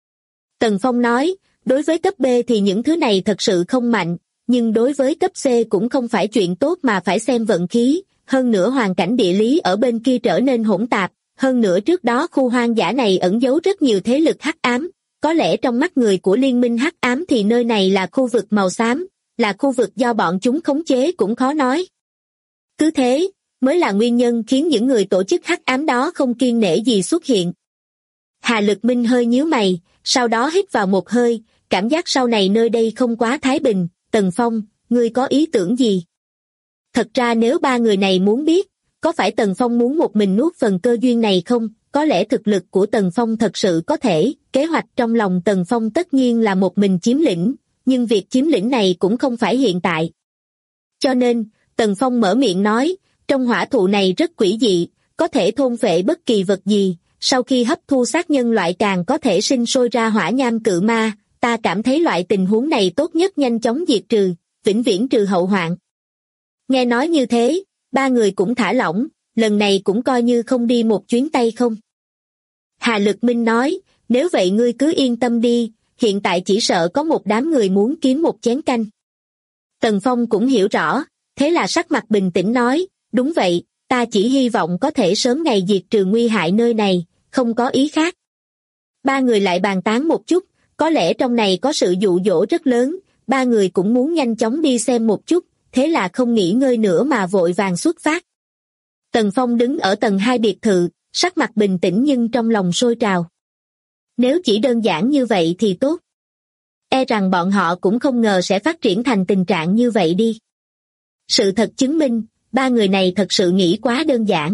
Speaker 2: Tần Phong nói, đối với cấp B thì những thứ này thật sự không mạnh, nhưng đối với cấp C cũng không phải chuyện tốt mà phải xem vận khí, hơn nữa hoàn cảnh địa lý ở bên kia trở nên hỗn tạp, hơn nữa trước đó khu hoang dã này ẩn giấu rất nhiều thế lực hắc ám, có lẽ trong mắt người của liên minh hắc ám thì nơi này là khu vực màu xám, là khu vực do bọn chúng khống chế cũng khó nói. Cứ thế, mới là nguyên nhân khiến những người tổ chức hắc ám đó không kiêng nể gì xuất hiện. Hà Lực Minh hơi nhíu mày, sau đó hít vào một hơi, cảm giác sau này nơi đây không quá thái bình. Tần Phong, ngươi có ý tưởng gì? Thật ra nếu 3 người này muốn biết, có phải Tần Phong muốn một mình nuốt phần cơ duyên này không? Có lẽ thực lực của Tần Phong thật sự có thể, kế hoạch trong lòng Tần Phong tất nhiên là một mình chiếm lĩnh, nhưng việc chiếm lĩnh này cũng không phải hiện tại. Cho nên, Tần Phong mở miệng nói, trong hỏa thụ này rất quỷ dị, có thể thôn phệ bất kỳ vật gì, sau khi hấp thu xác nhân loại càng có thể sinh sôi ra hỏa nham cự ma, ta cảm thấy loại tình huống này tốt nhất nhanh chóng diệt trừ, vĩnh viễn trừ hậu hoạn. Nghe nói như thế, 3 người cũng thả lỏng, lần này cũng coi như không đi một chuyến tay không. Hà Lực Minh nói, nếu vậy ngươi cứ yên tâm đi, hiện tại chỉ sợ có một đám người muốn kiếm một chén canh. Tần Phong cũng hiểu rõ, thế là sắc mặt bình tĩnh nói, đúng vậy, ta chỉ hy vọng có thể sớm ngày diệt trừ nguy hại nơi này, không có ý khác. 3 người lại bàn tán một chút, có lẽ trong này có sự dụ dỗ rất lớn, 3 người cũng muốn nhanh chóng đi xem một chút, thế là không nghỉ ngơi nữa mà vội vàng xuất phát. Tần Phong đứng ở tầng 2 biệt thự, sắc mặt bình tĩnh nhưng trong lòng sôi trào. Nếu chỉ đơn giản như vậy thì tốt. E rằng bọn họ cũng không ngờ sẽ phát triển thành tình trạng như vậy đi. Sự thật chứng minh, 3 người này thật sự nghĩ quá đơn giản.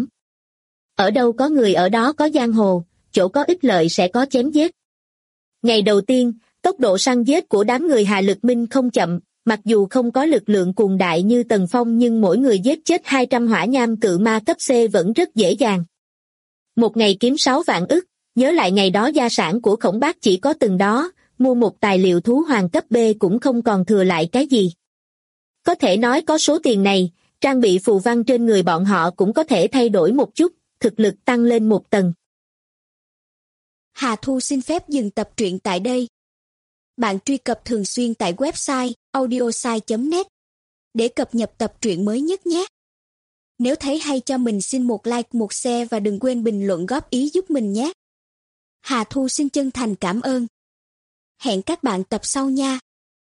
Speaker 2: Ở đâu có người ở đó có giang hồ, chỗ có ích lợi sẽ có chém giết. Ngày đầu tiên, tốc độ săn giết của đám người Hà Lực Minh không chậm, mặc dù không có lực lượng cuồng đại như Tần Phong nhưng mỗi người giết chết 200 hỏa nham cự ma cấp C vẫn rất dễ dàng. Một ngày kiếm 6 vạn ức, nhớ lại ngày đó gia sản của Khổng Bác chỉ có từng đó, mua một tài liệu thú hoàng cấp B cũng không còn thừa lại cái gì. Có thể nói có số tiền này, trang bị phù văn trên người bọn họ cũng có thể thay đổi một chút, thực lực tăng lên một tầng.
Speaker 3: Hà Thu xin phép dừng tập truyện tại đây. Bạn truy cập thường xuyên tại website audiosai.net để cập nhật tập truyện mới nhất nhé. Nếu thấy hay cho mình xin một like, một share và đừng quên bình luận góp ý giúp mình nhé. Hà Thu xin chân thành cảm ơn. Hẹn các bạn tập sau nha.